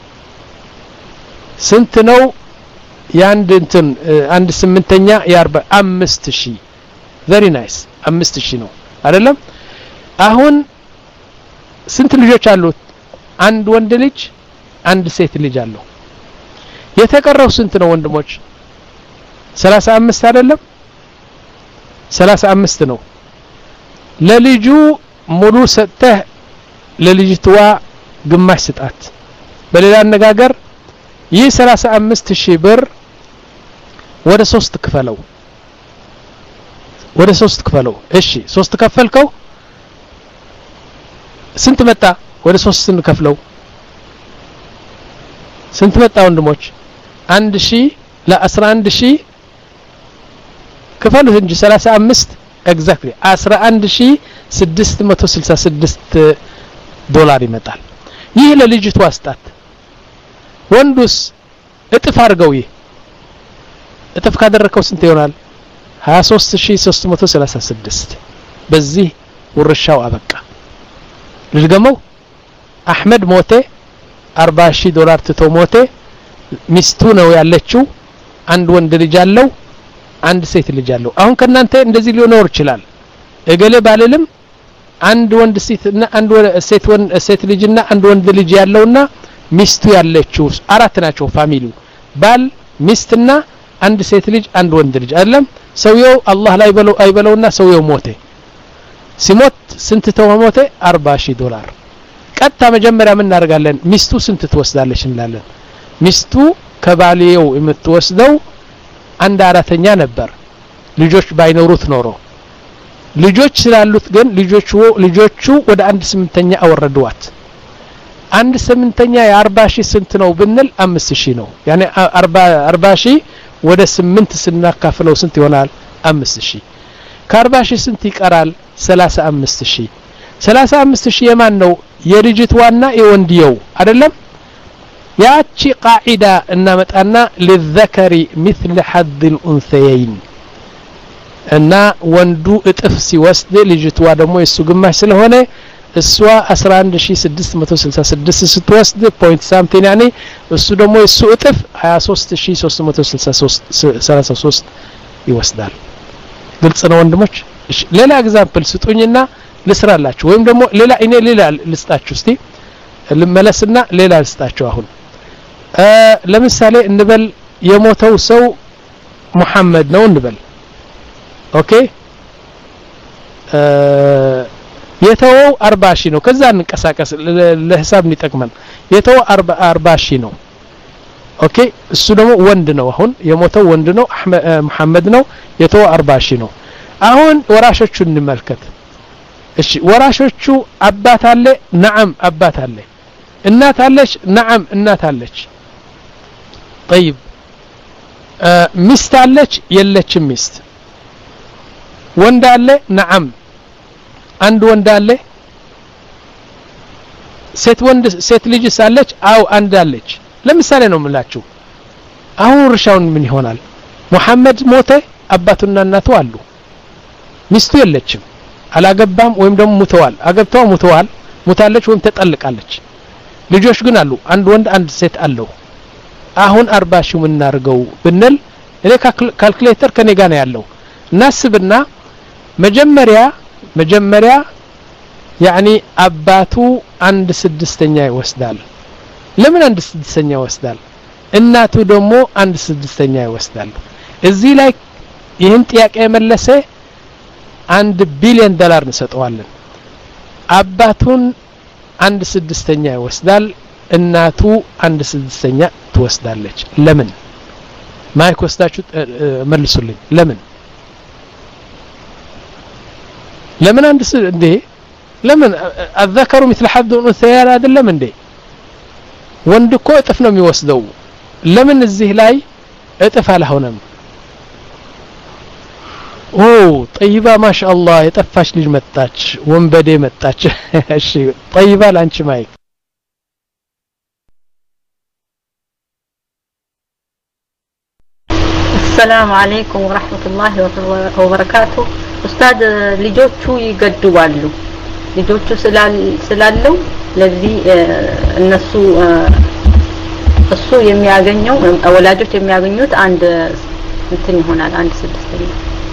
Speaker 2: ስንት ነው የአንድ እንትን አንድ ስምንተኛ የ40 አምስት ሺህ very nice አምስት ሺህ ነው አይደለም አሁን ስንት ልጆች አሉት አንድ ወንድ ልጅ አንድ ሴት ልጅ አለው የተቀረው ስንት ነው ወንድሞች ሰላሳ አምስት አይደለም ሰላሳ አምስት ነው ለልጁ ሙሉ ሰጠህ ለልጅቷ ግማሽ ስጣት በሌላ አነጋገር ይህ ሰላሳ አምስት ሺህ ብር ወደ ሶስት ክፈለው ወደ ሶስት ክፈለው እሺ ሶስት ከፈልከው ስንት መጣ ወደ ሶስት እንከፍለው ስንት መጣ ወንድሞች አንድ ሺህ ለ11 ሺህ ክፈሉት እንጂ ሰላሳ አምስት exactly አስራ አንድ ሺህ ስድስት መቶ ስልሳ ስድስት ዶላር ይመጣል ይህ ለልጅቷ አስጣት ወንዱስ እጥፍ አድርገው ይህ እጥፍ ካደረከው ስንት ይሆናል ሀያ ሶስት ሺህ ሶስት መቶ ሰላሳ ስድስት በዚህ ወርሻው አበቃ ልጅገመው አህመድ ሞቴ አርባ ሺህ ዶላር ትቶ ሞቴ ሚስቱ ነው ያለችው አንድ ወንድ ልጅ አለው አንድ ሴት ልጅ አለው አሁን ከናንተ እንደዚህ ሊሆን ይችላል እገለ ባለልም አንድ ወንድ ሴትና አንድ ሴት ወንድ ሴት ልጅና አንድ ወንድ ልጅ ያለውና ሚስቱ ያለችው አራት ናቸው ፋሚሊው ባል ሚስትና አንድ ሴት ልጅ አንድ ወንድ ልጅ አይደለም ሰውየው አላህ ላይ በለው አይበለውና ሰውየው ሞተ ሲሞት ስንት ተሞተ አርባ ሺህ ዶላር ቀጣ መጀመሪያ ምን እናደርጋለን ሚስቱ ስንት ትወስዳለች እንላለን ሚስቱ ከባሊው የምትወስደው አንድ አራተኛ ነበር ልጆች ባይኖሩት ኖሮ ልጆች ስላሉት ግን ልጆቹ ልጆቹ ወደ አንድ ስምንተኛ አወረዷት አንድ ስምንተኛ የ40 ሺህ ስንት ነው ብንል አምስት ሺህ ነው ያኔ አርባ ሺህ ወደ ስምንት ስናካፍለው ስንት ይሆናል አምስት ሺህ ከ40 ሺህ ስንት ይቀራል ሰላሳ አምስት ሺህ ሰላሳ አምስት ሺህ የማን ነው የልጅቷና የወንድየው አይደለም ያቺ ቃዒዳ እናመጣና ለዘከሪ مثل حظ الانثيين እና ወንዱ እጥፍ ሲወስድ ልጅቷ ደግሞ የሱ ግማሽ ስለሆነ እሷ አስራ አንድ ሺህ ስድስት መቶ ስልሳ ስድስት ስትወስድ ፖይንት ሳምቲንግ ያኔ እሱ ደግሞ የሱ እጥፍ ሀያ ሶስት ሺህ ሶስት መቶ ሰላሳ ሶስት ይወስዳል ግልጽ ነው ወንድሞች እሺ ሌላ ኤግዛምፕል ስጡኝና ልስራላችሁ ወይም ደግሞ ሌላ እኔ ሌላ ልስጣችሁ እስቲ ልመለስና ሌላ ልስጣችሁ አሁን ለምሳሌ እንበል የሞተው ሰው መሐመድ ነው እንበል ኦኬ የተወው አርባ ሺህ ነው ከዛ እንቀሳቀስ ለሂሳብ እንጠቅመን የተወው አርባ ሺህ ነው ኦኬ እሱ ደግሞ ወንድ ነው አሁን የሞተው ወንድ ነው መሐመድ ነው የተወው አርባ ሺህ ነው አሁን ወራሾቹን እንመልከት እሺ ወራሾቹ አባት አለ ነዓም አባት አለ እናት አለች ነዓም እናት አለች طيب ሚስት አለች የለችም ሚስት ወንድ አለ ነዓም አንድ ወንድ አለ ሴት ወንድ ሴት ልጅ ሳለች አው አንድ አለች ለምሳሌ ነው የምላችሁ አሁን ርሻውን ምን ይሆናል መሐመድ ሞተ አባቱና እናቱ አሉ ሚስቱ የለችም አላገባም ወይም ደግሞ ሙተዋል አገብተው ሙተዋል ሙታለች ወይም ተጠልቃለች ልጆች ግን አሉ አንድ ወንድ አንድ ሴት አለው አሁን አርባ ሺህ ምን እናርገው ብንል እኔ ካልኩሌተር ከኔ ጋር ነው ያለው እናስብና መጀመሪያ መጀመሪያ ያኒ አባቱ አንድ ስድስተኛ ይወስዳል ለምን አንድ ስድስተኛ ይወስዳል እናቱ ደግሞ አንድ ስድስተኛ ይወስዳል እዚህ ላይ ይህን ጥያቄ መለሰ አንድ ቢሊዮን ዶላር እንሰጠዋለን አባቱን አንድ ስድስተኛ ይወስዳል እናቱ አንድ ስድስተኛ ትወስዳለች ለምን ማይክ ወስዳችሁ መልሱልኝ ለምን ለምን አንድ እንዴ ለምን الذكر مثل حظ الانثيين አይደለም እንዴ ወንድ እኮ እጥፍ ነው የሚወስደው ለምን እዚህ ላይ እጥፍ አልሆነም ኦ ጠይባ ማሻአላህ የጠፋች ልጅ መጣች ወንበዴ መጣች እሺ ጠይባ ላንቺ ማይክ
Speaker 4: السلام عليكم ورحمة الله وبركاته أستاذ ልጆቹ ይገድባሉ ልጆቹ ስላለው ለዚህ እነሱ እሱ የሚያገኘው ወላጆች የሚያገኙት አንድ እንትን ይሆናል አንድ ስድስተኛ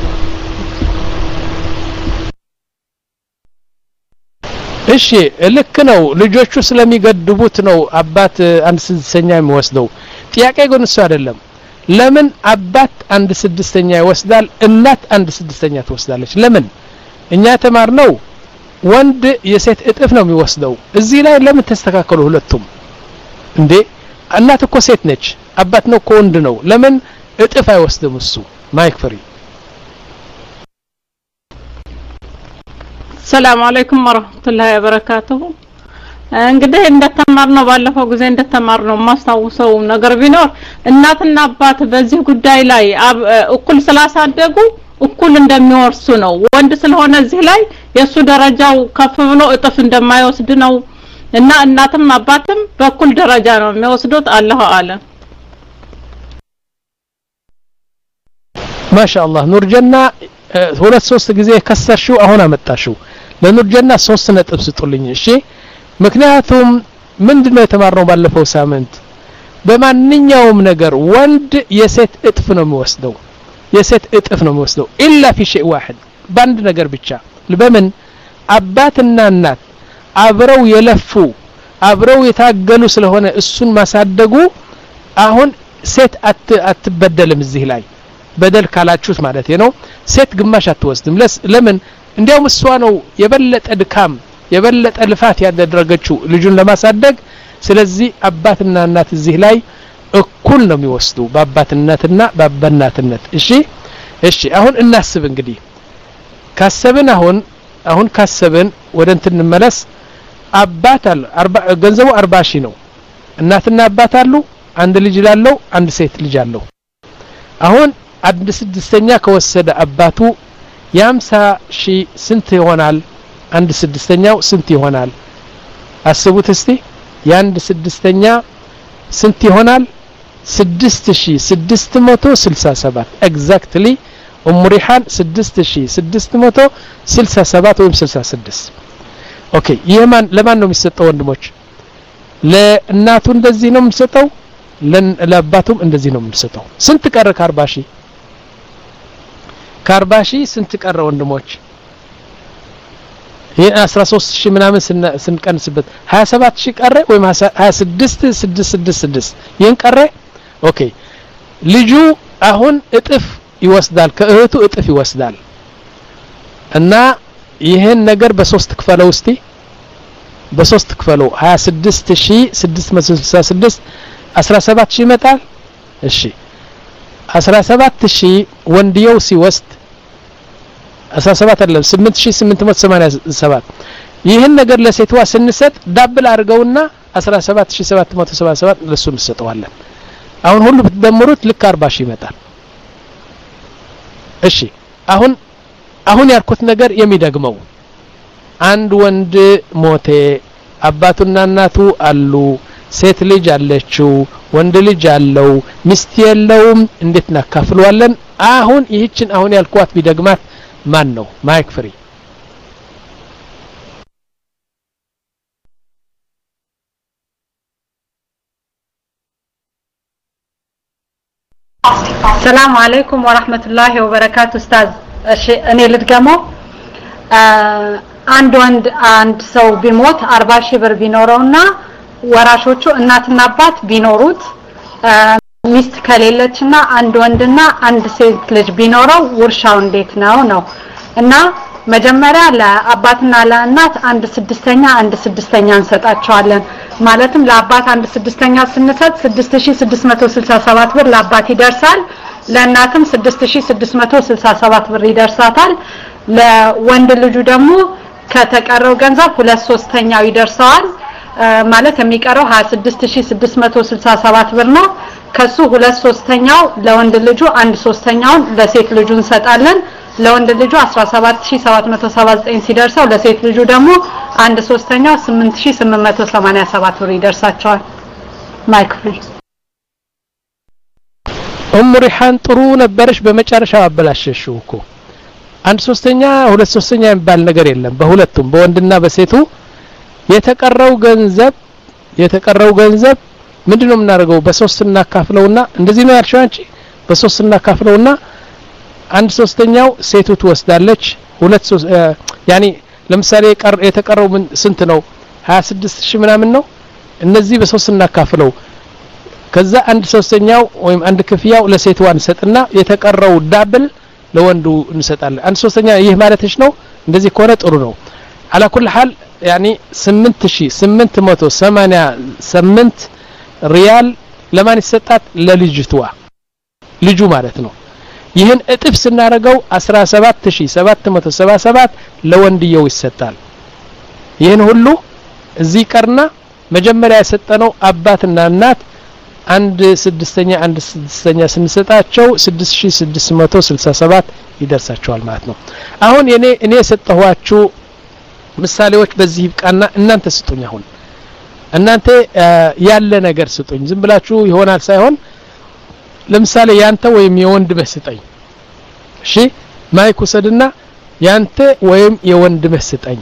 Speaker 2: እሺ ልክ ነው ልጆቹ ስለሚገድቡት ነው አባት አንድ ስድስተኛ የሚወስደው ጥያቄ ግን እሱ አይደለም ለምን አባት አንድ ስድስተኛ ይወስዳል እናት አንድ ስድስተኛ ትወስዳለች ለምን እኛ ተማርነው ወንድ የሴት እጥፍ ነው የሚወስደው እዚህ ላይ ለምን ተስተካከሉ ሁለቱም እንዴ እናት እኮ ሴት ነች አባት ነው እኮ ወንድ ነው ለምን እጥፍ አይወስድም እሱ ማይክ ፍሪ
Speaker 3: ሰላም አለይኩም ወራህመቱላሂ ወበረካቱሁ እንግዲህ እንደተማርነው ባለፈው ጊዜ እንደተማርነው ማስተዋውሰው ነገር ቢኖር እናትና አባት በዚህ ጉዳይ ላይ እኩል ስላሳደጉ እኩል እንደሚወርሱ ነው ወንድ ስለሆነ እዚህ ላይ የሱ ደረጃው ከፍ ብሎ እጥፍ እንደማይወስድ ነው እና እናትም አባትም በኩል ደረጃ ነው የሚወስዱት አላሁ አለም
Speaker 2: ማሻአላህ ኑርጀና ሁለት ሶስት ጊዜ ከሰርሽው አሁን አመጣሽው ለኑርጀና ሶስት ነጥብ ስጡልኝ እሺ ምክንያቱም ምንድነው የተማርነው ባለፈው ሳምንት በማንኛውም ነገር ወንድ የሴት እጥፍ ነው የሚወስደው የሴት እጥፍ ነው የሚወስደው ኢላ في شيء واحد ባንድ ነገር ብቻ በምን አባትና እናት አብረው የለፉ አብረው የታገሉ ስለሆነ እሱን ማሳደጉ አሁን ሴት አትበደልም እዚህ ላይ በደል ካላችሁት ማለት ነው ሴት ግማሽ አትወስድም ለምን እንዲያውም እሷ ነው የበለጠ ድካም የበለጠ ልፋት ያደረገችው ልጁን ለማሳደግ ስለዚህ አባትና እናት እዚህ ላይ እኩል ነው የሚወስዱ በአባትነትና በአባትነት እሺ እሺ አሁን እናስብ እንግዲህ ካሰብን አሁን አሁን ካሰብን ወደ እንትን እንመለስ አባት አለ ገንዘቡ አርባ ሺህ ነው እናትና አባት አሉ አንድ ልጅ ላለው አንድ ሴት ልጅ አለው አሁን አንድ ስድስተኛ ከወሰደ አባቱ የአምሳ ሺህ ስንት ይሆናል አንድ ስድስተኛው ስንት ይሆናል አስቡት እስቲ የአንድ ስድስተኛ ስንት ይሆናል ስድስት ሺህ ስድስት መቶ ስልሳ ሰባት ኤግዛክትሊ ኡም ሪሃን ስድስት ሺህ ስድስት መቶ ስልሳ ሰባት ወይም ስልሳ ስድስት ኦኬ የማን ለማን ነው የሚሰጠው ወንድሞች ለእናቱ እንደዚህ ነው የሚሰጠው ለአባቱም እንደዚህ ነው የሚሰጠው ስንት ቀረ ከአርባ ሺህ ከአርባ ሺህ ስንት ቀረ ወንድሞች ይሄ አስራ ሶስት ሺህ ምናምን ስንቀንስበት ሀያ ሰባት ሺህ ቀረ ወይም ሀያ ስድስት ሺህ ስድስት መቶ ስድሳ ስድስት ይሄን ቀረ ኦኬ ልጁ አሁን እጥፍ ይወስዳል ከእህቱ እጥፍ ይወስዳል እና ይሄን ነገር በሶስት ክፈለው እስቲ በሶስት ክፈለው ሀያ ስድስት ሺህ ስድስት መቶ ስልሳ ስድስት አስራ ሰባት ሺህ ይመጣል እሺ አስራ ሰባት ሺህ ወንድየው ሲወስድ አስራ ሰባት አይደለም ስምንት ሺህ ስምንት መቶ ሰማንያ ሰባት ይሄን ነገር ለሴትዋ ስንሰጥ ዳብል አድርገውና አስራ ሰባት ሺህ ሰባት መቶ ሰባ ሰባት ለሱ እንሰጠዋለን አሁን ሁሉ ብትደምሩት ልክ አርባ ሺህ ይመጣል እሺ አሁን አሁን ያልኩት ነገር የሚደግመው አንድ ወንድ ሞተ አባቱና እናቱ አሉ ሴት ልጅ አለችው ወንድ ልጅ አለው ሚስት የለውም እንዴት እናካፍለዋለን አሁን ይህችን አሁን ያልኳት ቢደግማት ማን ነው ማይክ ፍሪ
Speaker 4: السلام عليكم ورحمة الله وبركاته أستاذ እሺ እኔ ልድገመው አንድ ወንድ አንድ ሰው ቢሞት አርባ ሺህ ብር ቢኖረውና ወራሾቹ እናትና አባት ቢኖሩት ሚስት ከሌለችና አንድ ወንድና አንድ ሴት ልጅ ቢኖረው ውርሻው እንዴት ነው ነው እና መጀመሪያ ለአባትና ለእናት አንድ ስድስተኛ አንድ ስድስተኛ እንሰጣቸዋለን ማለትም ለአባት አንድ ስድስተኛ ስንሰጥ ስድስት ሺህ ስድስት መቶ ስልሳ ሰባት ብር ለአባት ይደርሳል ለእናትም ስድስት ሺህ ስድስት መቶ ስልሳ ሰባት ብር ይደርሳታል ለወንድ ልጁ ደግሞ ከተቀረው ገንዘብ ሁለት ሶስተኛው ይደርሳል ማለት የሚቀረው ሃያ ስድስት ሺህ ስድስት መቶ ስልሳ ሰባት ብር ነው ከሱ ሁለት ሶስተኛው ለወንድ ልጁ አንድ ሶስተኛውን ለሴት ልጁ እንሰጣለን ለወንድ ልጁ አስራ ሰባት ሺህ ሰባት መቶ ሰባ ዘጠኝ ሲደርሰው ለሴት ልጁ ደግሞ አንድ ሶስተኛው ስምንት ሺህ ስምንት መቶ ሰማንያ ሰባት ብር ይደርሳቸዋል ማይክሮፎን
Speaker 2: ኡም ሪሃን ጥሩ ነበርሽ በመጨረሻው አበላሽሽው እኮ አንድ ሶስተኛ ሁለት ሶስተኛ የሚባል ነገር የለም በሁለቱም በወንድና በሴቱ የተቀረው ገንዘብ የተቀረው ገንዘብ ምንድነው የምናደርገው በሶስት እናካፍለውና እንደዚህ ነው ያልሽው አንቺ በሶስት እናካፍለውና አንድ ሶስተኛው ሴቱ ትወስዳለች ሁለት ያኒ ለምሳሌ የተቀረው ምን ስንት ነው ሃያ ስድስት ሺህ ምናምን ነው እነዚህ በሶስት እናካፍለው ከዛ አንድ ሶስተኛው ወይም አንድ ክፍያው ለሴቱ አንሰጥና የተቀረው ዳብል ለወንዱ እንሰጣለን አንድ ሶስተኛ ይህ ማለትሽ ነው እንደዚህ ከሆነ ጥሩ ነው على كل حال يعني ስምንት ሺህ ስምንት መቶ ሰማንያ ስምንት ሪያል ለማን ይሰጣት ለልጅቷ ልጁ ማለት ነው ይህን እጥፍ ስናረጋው አስራ ሰባት ሺህ ሰባት መቶ ሰባ ሰባት ለወንድየው ይሰጣል ይህን ሁሉ እዚህ ቀርና መጀመሪያ የሰጠነው አባትና እናት አንድ ስድስተኛ አንድ ስድስተኛ ስንሰጣቸው ስድስት ሺህ ስድስት መቶ ስልሳ ሰባት ይደርሳቸዋል ማለት ነው አሁን እኔ እኔ የሰጠኋችሁ ምሳሌዎች በዚህ ይብቃና እናንተ ስጡኝ አሁን እናንተ ያለ ነገር ስጡኝ ዝም ብላችሁ ይሆናል ሳይሆን ለምሳሌ ያንተ ወይም የወንድ መስጠኝ እሺ ማይክ ወሰድና ያንተ ወይም የወንድ መስጠኝ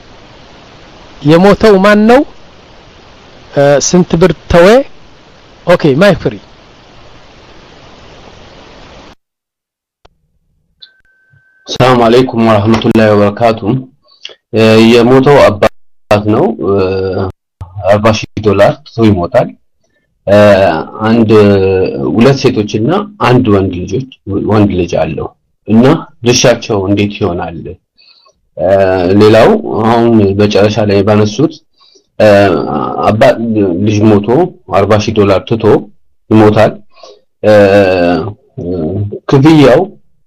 Speaker 2: የሞተው ማን ነው ስንት ብር ተወ ኦኬ ማይክ ፍሪ
Speaker 5: ሰላም አለይኩም ወራህመቱላሂ ወበረካቱ የሞተው አባት ነው አርባ ሺህ ዶላር ሰው ይሞታል አንድ ሁለት ሴቶችና አንድ ወንድ ልጆች ወንድ ልጅ አለው እና ድርሻቸው እንዴት ይሆናል ሌላው አሁን በጨረሻ ላይ ባነሱት አባት ልጅ ሞቶ አርባ ሺህ ዶላር ትቶ ይሞታል ክፍያው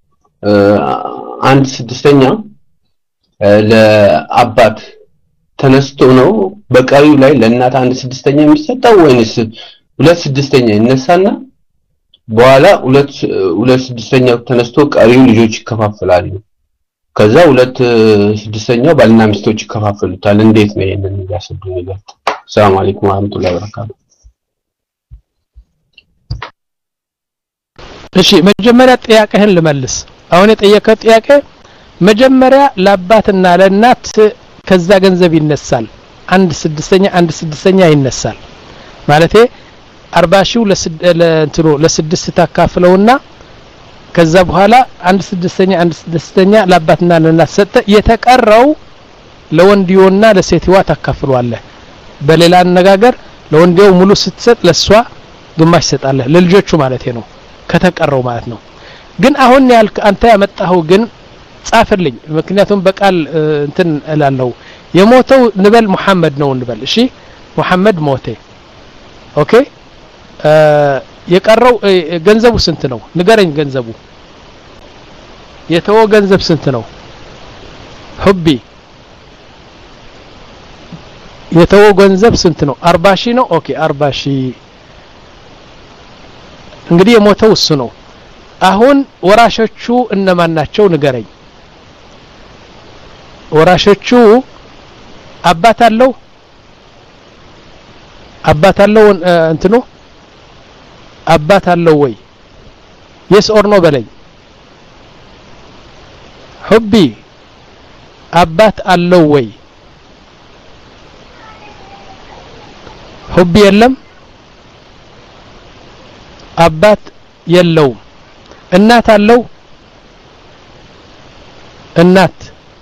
Speaker 5: አንድ ስድስተኛ ለአባት ተነስቶ ነው በቀሪው ላይ ለእናት አንድ ስድስተኛ የሚሰጠው ወይስ ሁለት ስድስተኛ ይነሳና በኋላ ሁለት ሁለት ስድስተኛው ተነስቶ ቀሪው ልጆች ይከፋፈላሉ ከዛ ሁለት ስድስተኛው ባልና ሚስቶች ይከፋፈሉታል እንዴት ነው ይሄንን ያሰዱኝ ይላል ሰላም አለይኩም ወራህመቱላሂ ወበረካቱ
Speaker 2: እሺ መጀመሪያ ጥያቄህን ልመልስ አሁን የጠየቀው ጥያቄ መጀመሪያ ለአባትና ለእናት ከዛ ገንዘብ ይነሳል አንድ ስድስተኛ አንድ ስድስተኛ ይነሳል ማለቴ አርባ ሺህ ለእንትሮ ለስድስት ታካፍለውና ከዛ በኋላ አንድ ስድስተኛ አንድ ስድስተኛ ለአባትና ለእናት ሰጠ የተቀረው ለወንድዮና ለሴትዋ ታካፍሏለህ በሌላ አነጋገር ለወንድዮ ሙሉ ስትሰጥ ለሷ ግማሽ ሰጣለህ ለልጆቹ ማለት ነው ከተቀረው ማለት ነው ግን አሁን ያልክ አንተ ያመጣው ግን ጻፍልኝ ምክንያቱም በቃል እንትን እላለሁ የሞተው ንበል መሐመድ ነው እንበል እሺ መሐመድ ሞተ ኦኬ የቀረው ገንዘቡ ስንት ነው ንገረኝ ገንዘቡ የተወ ገንዘብ ስንት ነው ሁቢ የተወ ገንዘብ ስንት ነው አርባ ሺህ ነው ኦኬ አርባ ሺህ እንግዲህ የሞተው እሱ ነው አሁን ወራሾቹ እነማን ናቸው ንገረኝ ወራሾቹ አባት አለው አባት አለው እንትኑ አባት አለው ወይ yes or no በለኝ ሁቢ አባት አለው ወይ ሁቢ የለም አባት የለውም እናት አለው እናት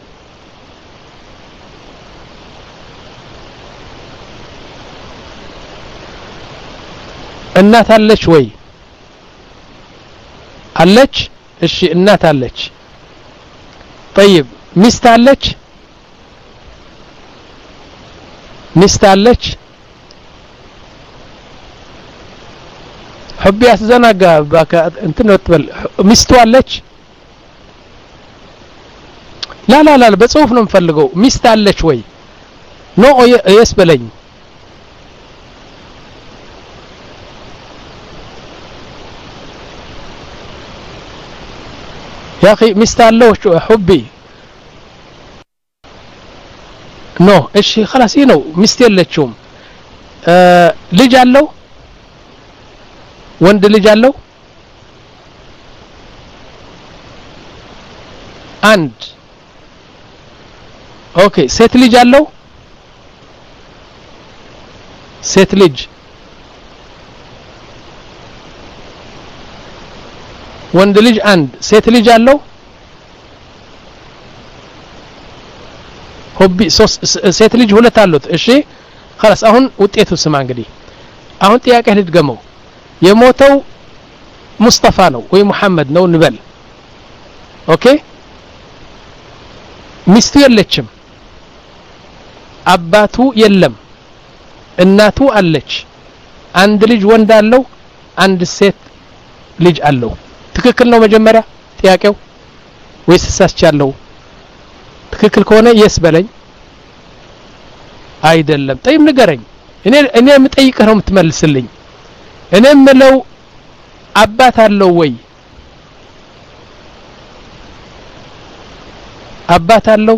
Speaker 2: እናት አለች ወይ አለች እሺ እናት አለች طيب ሚስት አለች ሚስት አለች حبي አትዘናጋ ባካ እንትን ወጥበል ሚስቱ አለች لا لا لا በጽሁፍ ነው የምፈልገው ሚስት አለች ወይ ኖ የስ በለኝ يا اخي ሚስት አለው حبي ኖ እሺ خلاص ይሄ ነው ሚስት የለችውም ልጅ አለው ወንድ ልጅ አለው አንድ ኦኬ ሴት ልጅ አለው ሴት ልጅ ወንድ ልጅ አንድ ሴት ልጅ አለው ሆቢ ሴት ልጅ ሁለት አሉት እሺ خلاص አሁን ውጤቱ ስማ እንግዲህ አሁን ጥያቄ ልድገመው የሞተው ሙስጠፋ ነው ወይ መሐመድ ነው እንበል ኦኬ ሚስቱ የለችም አባቱ የለም እናቱ አለች አንድ ልጅ ወንድ አለው አንድ ሴት ልጅ አለው ትክክል ነው መጀመሪያ ጥያቄው ወይስ ተሳስቻለሁ ትክክል ከሆነ የስ በለኝ አይደለም ጠይም ንገረኝ እኔ እኔ የምጠይቅህ ነው የምትመልስልኝ እኔ ምለው አባት አለው ወይ አባት አለው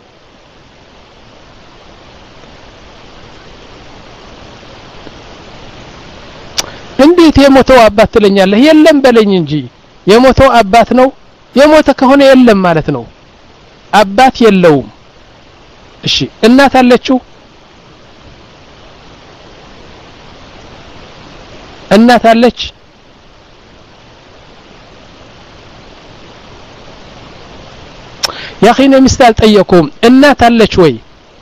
Speaker 2: እንዴት የሞተው አባት ትለኛለህ የለም በለኝ እንጂ የሞተው አባት ነው የሞተ ከሆነ የለም ማለት ነው አባት የለውም እሺ እናት አለችው እናት አለች يا اخي እኔ ሚስት አልጠየኩም እናት አለች ወይ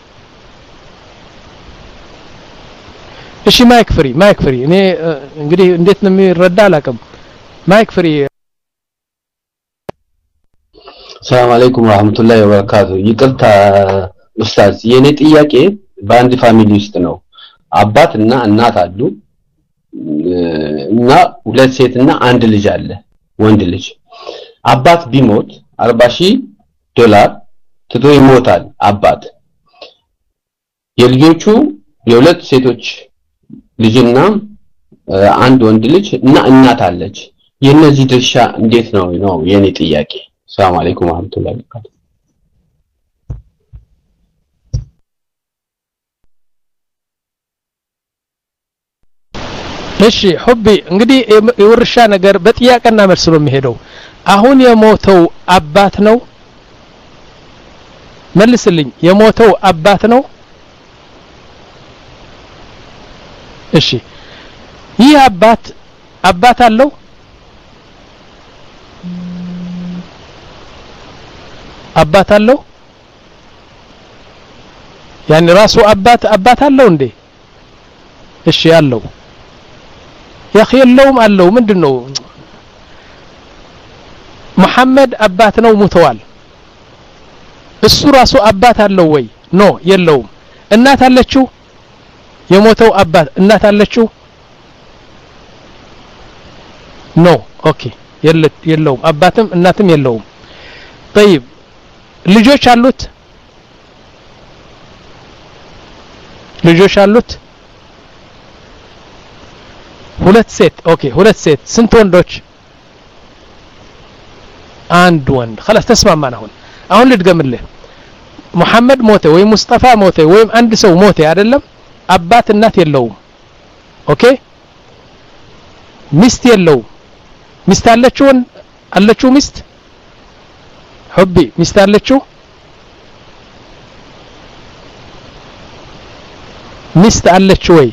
Speaker 2: እሺ ማይክ ፍሪ ማይክ ፍሪ እኔ እንግዲህ እንዴት ነው የሚረዳ አላቀም ማይክ ፍሪ
Speaker 5: ሰላም አለይኩም ወራህመቱላሂ ወበረካቱ ይቅርታ ኡስታዝ የኔ ጥያቄ በአንድ ፋሚሊ ውስጥ ነው አባት እና እናት አሉ እና ሁለት ሴትና አንድ ልጅ አለ ወንድ ልጅ አባት ቢሞት አርባ ሺህ ዶላር ትቶ ይሞታል አባት የልጆቹ የሁለት ሴቶች ልጅና አንድ ወንድ ልጅ እና እናት አለች የነዚህ ድርሻ እንዴት ነው ነው የኔ ጥያቄ ሰላም አለይኩም ወራህመቱላሂ ወበረካቱ
Speaker 2: እሺ حبي እንግዲህ የውርሻ ነገር በጥያቄና መልስ ነው የሚሄደው አሁን የሞተው አባት ነው መልስልኝ የሞተው አባት ነው እሺ ይህ አባት አባት አለው አባት አለው يعني ራሱ አባት አባት አለው እንዴ እሺ አለው يا اخي የለውም አለው ምንድነው መሐመድ አባት ነው ሙተዋል እሱ ራሱ አባት አለው ወይ ኖ የለውም እናት አለችው የሞተው አባት እናት አለችው ኖ ኦኬ የለውም አባትም እናትም የለውም طيب ልጆች አሉት ልጆች አሉት ሁለት ሴት ኦኬ ሁለት ሴት ስንት ወንዶች አንድ ወንድ خلاص ተስማማን አሁን አሁን ልድገምልህ መሐመድ ሞተ ወይ ሙስጠፋ ሞተ ወይ አንድ ሰው ሞተ አይደለም አባት እናት የለውም ኦኬ ሚስት የለውም ሚስት አለችው አለችው ሚስት حبي ሚስት አለችው ሚስት አለችው ወይ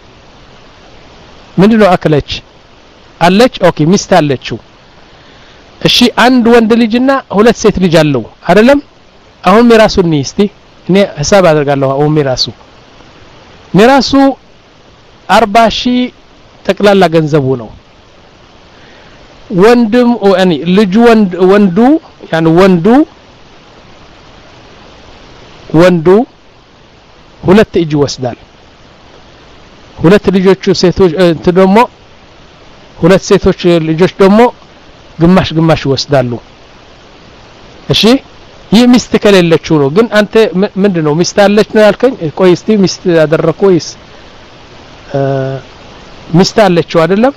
Speaker 2: ምንድነው አከለች አለች ኦኬ ሚስት አለችው እሺ አንድ ወንድ ልጅና ሁለት ሴት ልጅ አለው አይደለም አሁን ሚራሱን እስቲ እኔ ሐሳብ አደርጋለሁ አሁን ሚራሱ ሚራሱ አርባ ሺህ ጠቅላላ ገንዘቡ ነው ወንድም ያኒ ልጅ ወንድ ወንዱ ያኒ ወንዱ ወንዱ ሁለት እጅ ይወስዳል ሁለት ልጆቹ ሴቶች እንት ደግሞ ሁለት ሴቶች ልጆች ደግሞ ግማሽ ግማሽ ይወስዳሉ እሺ ይህ ሚስት ከሌለችው ነው ግን አንተ ምንድነው ሚስት አለች ነው ያልከኝ ቆይ እስቲ ሚስት ያደረኩ ወይስ ሚስት አለችው አይደለም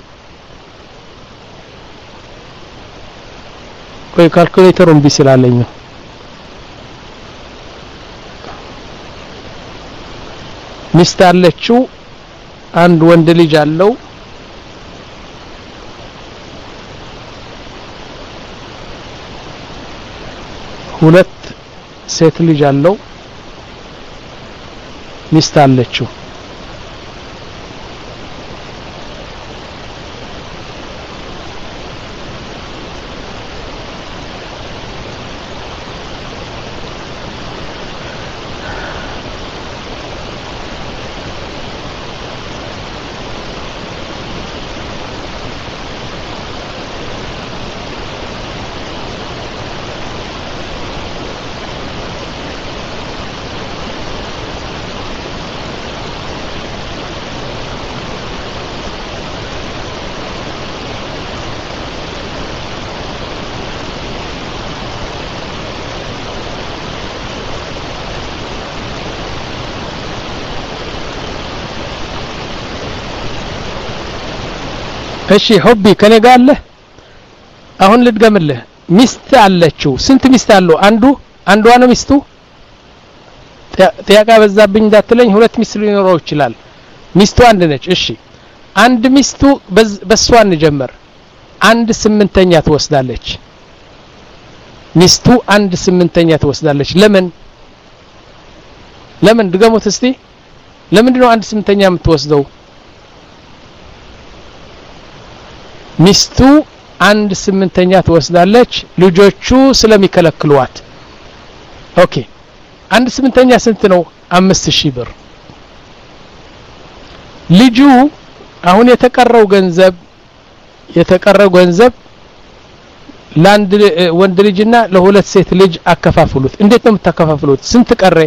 Speaker 2: ቆይ ካልኩሌተሩን ቢስላለኝ ነው ሚስት አለችው አንድ ወንድ ልጅ አለው ሁለት ሴት ልጅ አለው ሚስት አለችው እሺ ሆቢ ከኔ ጋር አለ አሁን ልድገምልህ ሚስት አለችው ስንት ሚስት አለው አንዱ አንዷ ነው ሚስቱ ጥያቄ በዛብኝ እንዳትለኝ ሁለት ሚስት ሊኖረው ይችላል ሚስቱ አንድ ነች እሺ አንድ ሚስቱ በሷ እንጀምር አንድ ስምንተኛ ትወስዳለች ሚስቱ አንድ ስምንተኛ ትወስዳለች ለምን ለምን ድገሙት እስቲ ለምንድነው አንድ ስምንተኛ የምትወስደው ሚስቱ አንድ ስምንተኛ ትወስዳለች ልጆቹ ስለሚከለክሏት ኦኬ አንድ ስምንተኛ ስንት ነው አምስት ሺህ ብር ልጁ አሁን የተቀረው ገንዘብ የተቀረው ገንዘብ ለአንድ ወንድ ልጅና ለሁለት ሴት ልጅ አከፋፍሉት እንዴት ነው የምታከፋፍሉት ስንት ቀረ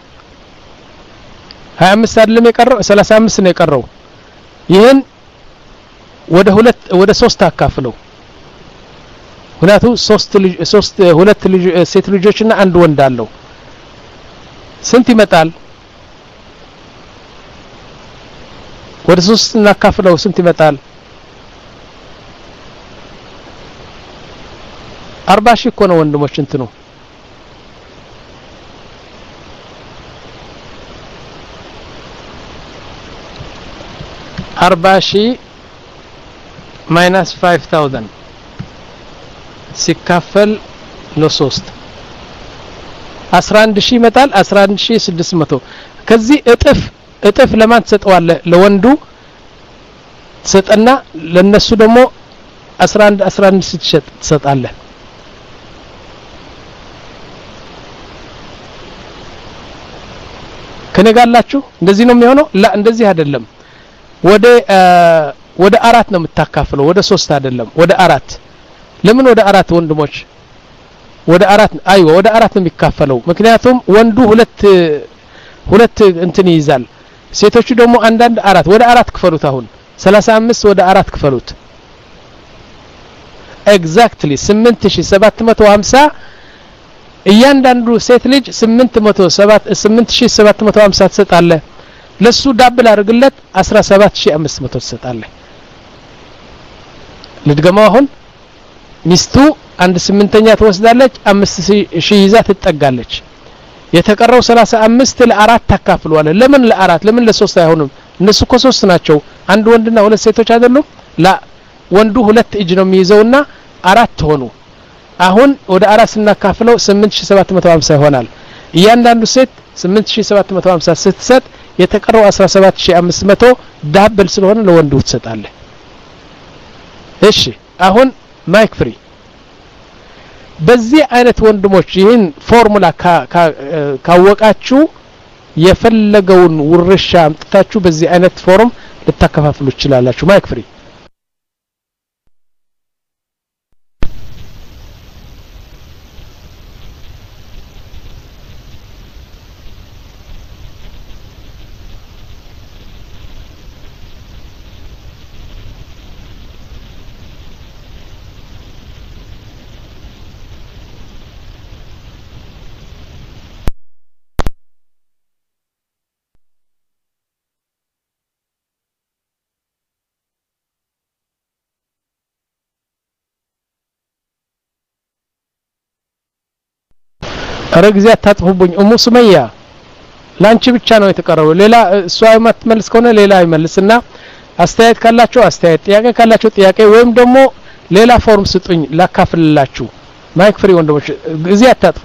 Speaker 2: ሀያ አምስት አይደለም የቀረው ሰላሳ አምስት ነው የቀረው ይሄን ወደ ሁለት ወደ ሶስት አካፍለው ሁለቱ ሶስት ልጅ ሶስት ሁለት ልጅ ሴት ልጆችና አንድ ወንድ አለው ስንት ይመጣል ወደ ሶስት እናካፍለው ስንት ይመጣል አርባ ሺህ እኮ ነው ወንድሞች እንትኑ አርባ ሺህ minus five thousand ሲካፈል ለሶስት አስራ አንድ ሺህ ይመጣል አስራ አንድ ሺህ ስድስት መቶ ከዚህ እጥፍ እጥፍ ለማን ተሰጠዋለህ ለወንዱ ተሰጠና ለነሱ ደግሞ አስራ አንድ አስራ አንድ ስትሸጥ ተሰጣለህ ከነጋላችሁ እንደዚህ ነው የሚሆነው ላ እንደዚህ አይደለም ወደ ወደ አራት ነው የምታካፍለው ወደ ሶስት አይደለም ወደ አራት ለምን ወደ አራት ወንድሞች ወደ አራት አይዋ ወደ አራት ነው የሚካፈለው ምክንያቱም ወንዱ ሁለት ሁለት እንትን ይይዛል ሴቶቹ ደግሞ አንዳንድ አራት ወደ አራት ክፈሉት አሁን ሰላሳ አምስት ወደ አራት ክፈሉት ኤግዛክትሊ ስምንት ሺህ ሰባት መቶ ሃምሳ እያንዳንዱ ሴት ልጅ ስምንት መቶ ሰባት ስምንት ሺህ ሰባት መቶ ሃምሳ ትሰጣለህ ለሱ ዳብል አድርግለት አስራ ሰባት ሺህ አምስት መቶ ትሰጣለህ ልድገማው አሁን ሚስቱ አንድ ስምንተኛ ትወስዳለች አምስት ሺህ ይዛ ትጠጋለች የተቀረው ሰላሳ አምስት ለአራት ታካፍሏል ለምን ለአራት ለምን ለሶስት አይሆንም እነሱ እኮ ሶስት ናቸው አንድ ወንድና ሁለት ሴቶች አይደሉም ላ ወንዱ ሁለት እጅ ነው የሚይዘውና አራት ሆኑ አሁን ወደ አራት ስናካፍለው ስምንት ሺህ ሰባት መቶ ሃምሳ ይሆናል እያንዳንዱ ሴት ስምንት ሺህ ሰባት መቶ ሃምሳ ስትሰጥ የተቀረው አስራ ሰባት ሺህ አምስት መቶ ዳብል ስለሆነ ለወንዱ ትሰጣለህ እሺ አሁን ማይክ ፍሪ በዚህ አይነት ወንድሞች ይህን ፎርሙላ ካወቃችሁ የፈለገውን ውርሻ አምጥታችሁ በዚህ አይነት ፎርም ልታከፋፍሉ ይችላልላችሁ ማይክ ፍሪ ኧረ ጊዜ አታጥፉብኝ ኡሙ ሱመያ ላንቺ ብቻ ነው የተቀረው ሌላ እሷ የማትመልስ ከሆነ ሌላ ይመልስና አስተያየት ካላችሁ አስተያየት ጥያቄ ካላችሁ ጥያቄ ወይም ደግሞ ሌላ ፎርም ስጡኝ ላካፍልላችሁ ማይክ ፍሪ ወንድሞች ጊዜ አታጥፉ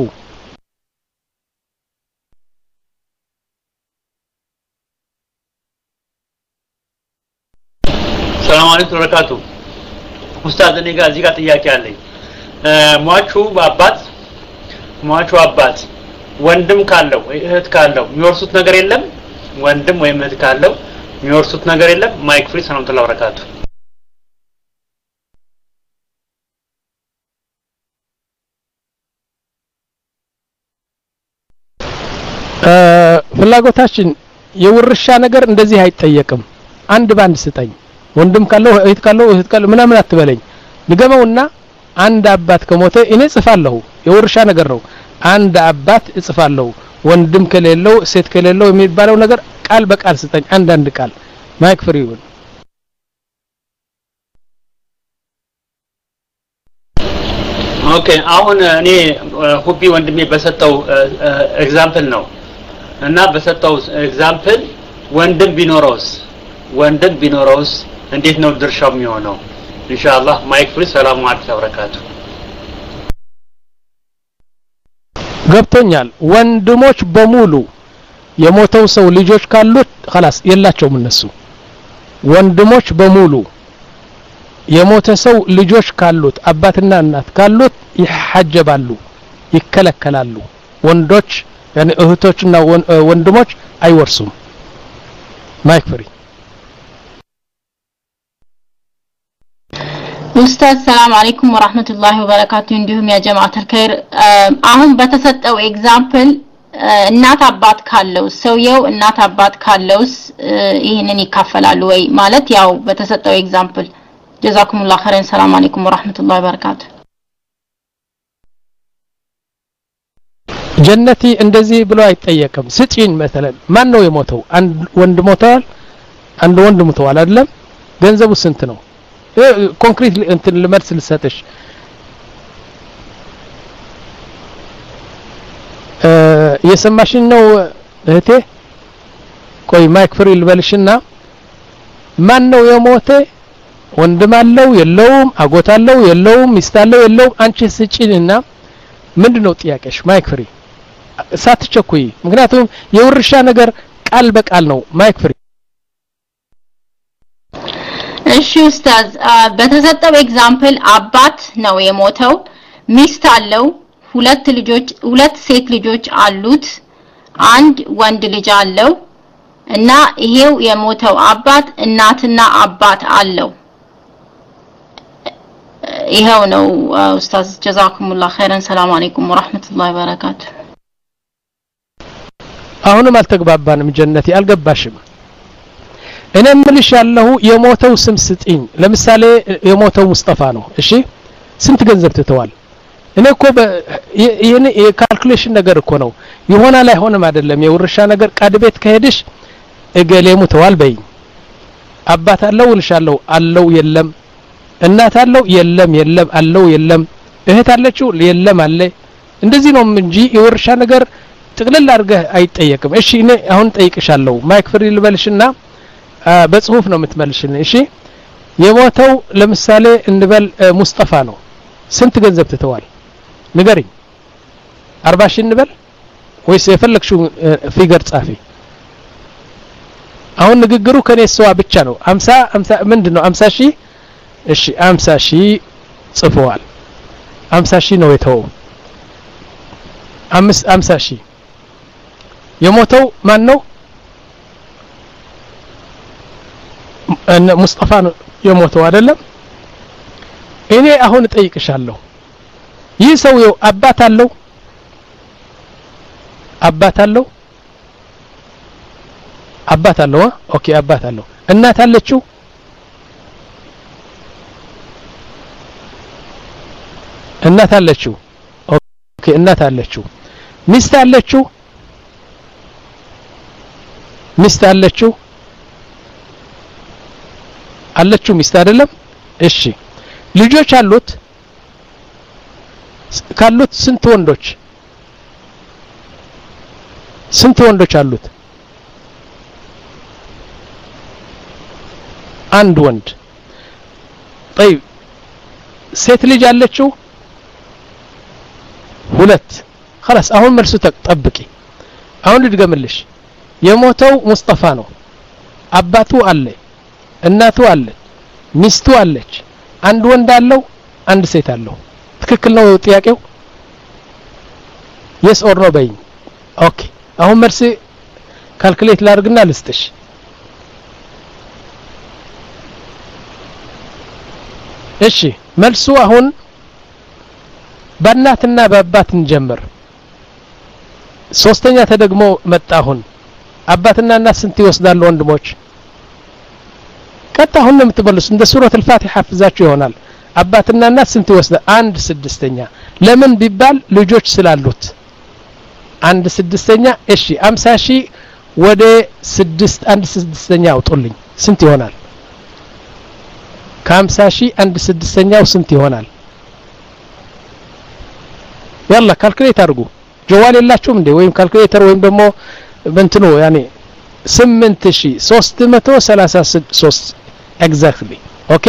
Speaker 6: ሰላም አለይኩም ወበረካቱ ኡስታዝ እኔ ጋር እዚህ ጋር ጥያቄ አለኝ ሟቹ አባት ሟቹ አባት ወንድም ካለው ወይ እህት ካለው የሚወርሱት ነገር የለም ወንድም ወይ እህት ካለው የሚወርሱት ነገር የለም ማይክ ፍሪ ሰላም ተላ ወበረካቱ
Speaker 2: ፍላጎታችን የውርሻ ነገር እንደዚህ አይጠየቅም አንድ ባንድ ስጠኝ ወንድም ካለው እህት ካለው እህት ካለው ምናምን አትበለኝ ንገመውና አንድ አባት ከሞተ እኔ ጽፋለሁ የውርሻ ነገር ነው አንድ አባት እጽፋለሁ ወንድም ከሌለው ሴት ከሌለው የሚባለው ነገር ቃል በቃል ስጠኝ አንድ አንድ ቃል ማይክ ፍሪ ይሁን
Speaker 6: ኦኬ አሁን እኔ ሁቢ ወንድሜ በሰጠው ኤግዛምፕል ነው እና በሰጠው ኤግዛምፕል ወንድም ቢኖረውስ ወንድም ቢኖረውስ እንዴት ነው ድርሻው የሚሆነው ኢንሻአላህ ማይክ ፍሪ ሰላም አለይኩም ወበረካቱ
Speaker 2: ገብቶኛል ወንድሞች በሙሉ የሞተው ሰው ልጆች ካሉት خلاص የላቸውም እነሱ ወንድሞች በሙሉ የሞተ ሰው ልጆች ካሉት አባትና እናት ካሉት ይሐጀባሉ ይከለከላሉ ወንዶች يعني እህቶችና ወንድሞች አይወርሱም ማይክ ፍሪ
Speaker 7: ኡስታዝ ሰላም አለይኩም ወራህመቱላሂ ወበረካቱ እንዲሁም ያ ጀማዓት الخير አሁን በተሰጠው ኤግዛምፕል እናት አባት ካለው ሰውየው እናት አባት ካለውስ ይሄንን ይካፈላሉ ወይ ማለት ያው በተሰጠው ኤግዛምፕል ጀዛኩሙላህ ኸይረን ሰላም አለይኩም ወራህመቱላሂ ወበረካቱ
Speaker 2: ጀነቲ እንደዚህ ብሎ አይጠየቅም ስጪን مثلا ማን ነው የሞተው አንድ ወንድ ሞተዋል አንድ ወንድ ሞተዋል አይደለም ገንዘቡ ስንት ነው ኮንክሪት እንትን ለመልስ ልሰጥሽ የሰማሽን ነው እህቴ ቆይ ማይክ ፍሪ ልበልሽና ማን ነው የሞተ ወንድም አለው የለውም አጎት አለው የለውም ሚስት አለው የለውም አንቺ ስጪንና ምንድነው ጥያቄሽ ማይክ ፍሪ ሳትቸኩይ ምክንያቱም የውርሻ ነገር ቃል በቃል ነው ማይክ ፍሪ
Speaker 7: እሺ ኡስታዝ በተሰጠው ኤግዛምፕል አባት ነው የሞተው ሚስት አለው ሁለት ልጆች ሁለት ሴት ልጆች አሉት አንድ ወንድ ልጅ አለው እና ይሄው የሞተው አባት እናትና አባት አለው ይሄው ነው ኡስታዝ ጀዛኩሙላህ ኸይረን ሰላም አለይኩም ወራህመቱላሂ ወበረካቱ
Speaker 2: አሁንም አልተግባባንም ጀነቲ አልገባሽም እኔ ምልሽ ያለው የሞተው ስም ስጪኝ ለምሳሌ የሞተው ሙስጠፋ ነው እሺ ስንት ገንዘብ ትተዋል እኔ እኮ ይሄን የካልኩሌሽን ነገር እኮ ነው ይሆናል አይሆንም አይደለም የውርሻ ነገር ቃድ ቤት ከሄድሽ እገሌ ሙተዋል በይ አባት አለው ልሻለው አለው የለም እናት አለው የለም የለም አለው የለም እህት አለችው የለም አለ እንደዚህ ነው እንጂ የውርሻ ነገር ጥቅልል አድርገህ አይጠየቅም እሺ እኔ አሁን ጠይቅሻለሁ ማይክ ፍሪ ልበልሽና በጽሁፍ ነው የምትመልሽልኝ እሺ የሞተው ለምሳሌ እንበል ሙስጠፋ ነው ስንት ገንዘብ ትተዋል ንገሪኝ አርባ ሺህ እንበል ወይስ የፈለግሽው ፊገር ጻፊ አሁን ንግግሩ ከኔ ሰዋ ብቻ ነው ሃምሳ ሃምሳ ምንድነው ሃምሳ ሺህ እሺ ሃምሳ ሺህ ጽፈዋል ሃምሳ ሺህ ነው የተወው አምስት ሃምሳ ሺህ የሞተው ማን ነው ሙስጠፋ ነው የሞተው አይደለም እኔ አሁን ጠይቅሻለሁ ይህ ሰውየው አባት አለው አባት አለው አባት አለው ኦኬ አባት አለው እናት አለችው እናት አለችው ኦኬ እናት አለችው ሚስት አለችው ሚስት አለችው አለችው ሚስት አይደለም እሺ ልጆች አሉት ካሉት ስንት ወንዶች ስንት ወንዶች አሉት አንድ ወንድ طيب ሴት ልጅ አለችው ሁለት خلاص አሁን መልሱ ተጠብቂ አሁን ልድገምልሽ የሞተው ሙስጠፋ ነው አባቱ አለ እናቱ አለ ሚስቱ አለች አንድ ወንድ አለው አንድ ሴት አለው ትክክል ነው ጥያቄው yes or no በይኝ ኦኬ አሁን መልስ ካልኩሌት ላድርግና ልስጥሽ እሺ መልሱ አሁን በእናትና በአባት እንጀምር ሶስተኛ ተደግሞ መጣ አሁን አባትና እናት ስንት ይወስዳሉ ወንድሞች ቀጣ አሁን የምትመልሱ እንደ ሱረት አልፋቲሃ ሐፍዛችሁ ይሆናል አባትና እናት ስንት ይወስዳል አንድ ስድስተኛ ለምን ቢባል ልጆች ስላሉት አንድ ስድስተኛ እሺ አምሳ ሺህ ወደ ስድስት አንድ ስድስተኛ አውጡልኝ ስንት ይሆናል ከአምሳ ሺህ አንድ ስድስተኛው ስንት ይሆናል يلا ካልኩሌት አድርጉ ጀዋል የላችሁም እንዴ ወይም ካልኩሌተር ወይም ደግሞ በእንትኑ ያኔ ስምንት ሺህ ሶስት መቶ ሰላሳ ሶስት ኤግዛክትሊ ኦኬ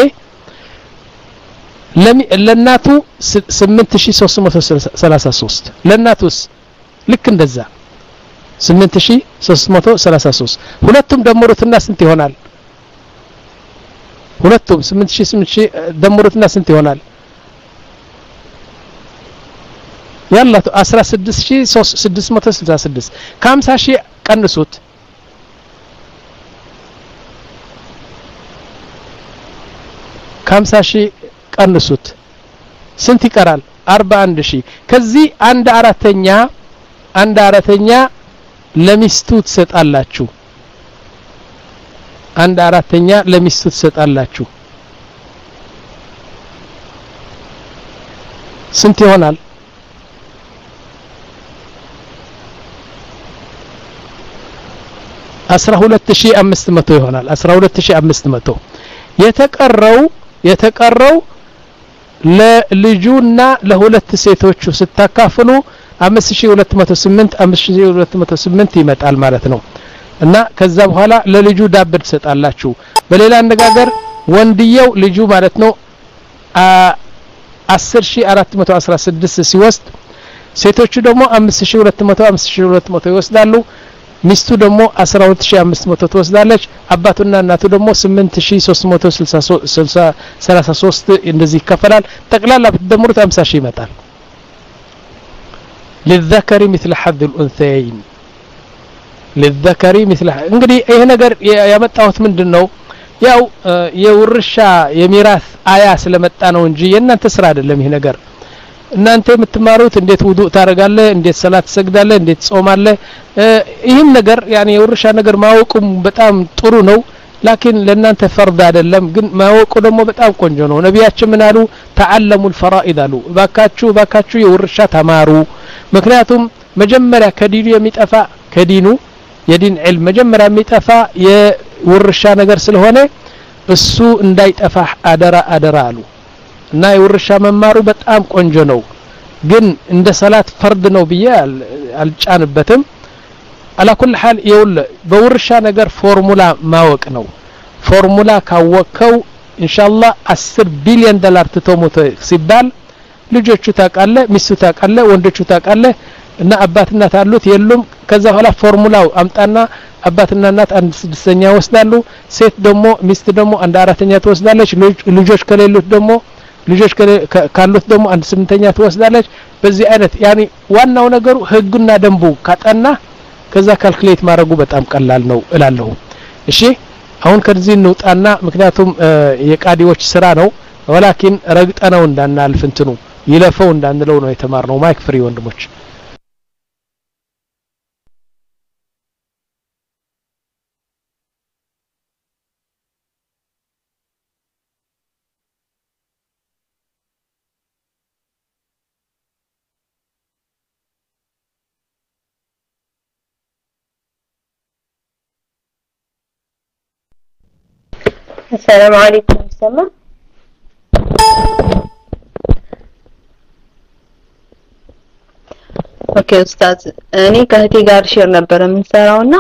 Speaker 2: ለናቱ ስምንት ሺህ ሶስት መቶ ሰላሳ ሶስት ለናቱስ ልክ እንደዛ ስምንት ሺህ ሶስት መቶ ሰላሳ ሶስት ሁለቱም ደምሩትና ስንት ይሆናል ሁለቱም ስምንት ሺህ ስምንት ሺህ ደምሩትና ስንት ይሆናል يلا አስራ ስድስት ሺህ ስድስት መቶ ስልሳ ስድስት ከሀምሳ ሺህ ቀንሱት ከሀምሳ ሺህ ቀንሱት ስንት ይቀራል አርባ አንድ ሺህ ከዚህ አንድ አራተኛ አንድ አራተኛ ለሚስቱ ትሰጣላችሁ አንድ አራተኛ ለሚስቱ ትሰጣላችሁ ስንት ይሆናል አስራ ሁለት ሺህ አምስት መቶ ይሆናል አስራ ሁለት ሺህ አምስት መቶ የተቀረው የተቀረው ለልጁና ለሁለት ሴቶቹ ስታካፍሉ አምስት ሺህ ሁለት መቶ ስምንት አምስት ሺህ ሁለት መቶ ስምንት ይመጣል ማለት ነው እና ከዛ በኋላ ለልጁ ዳብ ትሰጣላችሁ በሌላ አነጋገር ወንድየው ልጁ ማለት ነው አስር ሺህ አራት መቶ አስራ ስድስት ሲወስድ ሴቶቹ ደግሞ አምስት ሺህ ሁለት መቶ አምስት ሺህ ሁለት መቶ ይወስዳሉ ሚስቱ ደግሞ አስራ ሁለት ሺህ አምስት መቶ ትወስዳለች አባቱና እናቱ ደግሞ ስምንት ሺህ ሶስት መቶ ሰላሳ ሶስት እንደዚህ ይከፈላል ጠቅላላ ብትደምሩት ሃምሳ ሺህ ይመጣል للذكر مثل حظ الانثيين للذكر مثل እንግዲህ ይሄ ነገር ያመጣሁት ምንድነው ያው የውርሻ የሚራስ አያ ስለመጣ ነው እንጂ የእናንተ ስራ አይደለም ይሄ ነገር እናንተ የምትማሩት እንዴት ውዱእ ታረጋለህ እንዴት ሰላት ትሰግዳለህ እንዴት ጾማለህ ይሄን ነገር ያኔ የውርሻ ነገር ማወቁም በጣም ጥሩ ነው ላኪን ለእናንተ ፈርድ አይደለም ግን ማወቁ ደግሞ በጣም ቆንጆ ነው ነብያችን ምን አሉ ተዓለሙ الفرائض አሉ ባካችሁ ባካችሁ የውርሻ ተማሩ ምክንያቱም መጀመሪያ ከዲኑ የሚጠፋ ከዲኑ የዲን ዒልም መጀመሪያ የሚጠፋ የውርሻ ነገር ስለሆነ እሱ እንዳይጠፋ አደራ አደራ አሉ እና የውርሻ መማሩ በጣም ቆንጆ ነው ግን እንደ ሰላት ፈርድ ነው ብዬ አልጫንበትም على كل حال يقول በውርሻ ነገር ፎርሙላ ማወቅ ነው ፎርሙላ ካወቀው ኢንሻአላህ አስር ቢሊዮን ዶላር ተተሞተ ሲባል ልጆቹ ታቃለ ሚስቱ ታቃለ ወንዶቹ ታቃለ እና አባትና ታሉት የሉም ከዛ በኋላ ፎርሙላው አምጣና አባትና እናት አንድ ስድስተኛ ወስዳሉ ሴት ደግሞ ሚስት ደግሞ አንድ አራተኛ ትወስዳለች ልጆች ከሌሉት ደግሞ ልጆች ካሉት ደግሞ አንድ ስምንተኛ ትወስዳለች በዚህ አይነት ያኒ ዋናው ነገሩ ህግና ደንቡ ካጠና ከዛ ካልኩሌት ማድረጉ በጣም ቀላል ነው እላለሁ እሺ አሁን ከዚህ እንውጣና ምክንያቱም የቃዲዎች ስራ ነው ወላኪን ረግጠነው እንዳናልፍ እንትኑ ይለፈው እንዳንለው ነው የተማርነው ማይክ ፍሪ ወንድሞች
Speaker 8: السلام عليكم سما ኦኬ ኡስታዝ እኔ ከእህቴ ጋር ሼር ነበር የምንሰራውና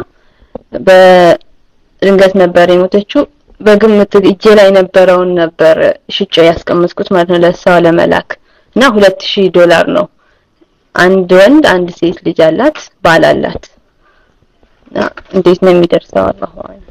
Speaker 8: በድንገት ነበር የሞተችው በግምት እጄ ላይ ነበረውን ነበር ሽጬ ያስቀመጥኩት ማለት ነው ለሷ ለመላክ እና ሁለት ሺህ ዶላር ነው አንድ ወንድ አንድ ሴት ልጅ አላት ባል አላት እንዴት ነው የሚደርሰው አላህ አለ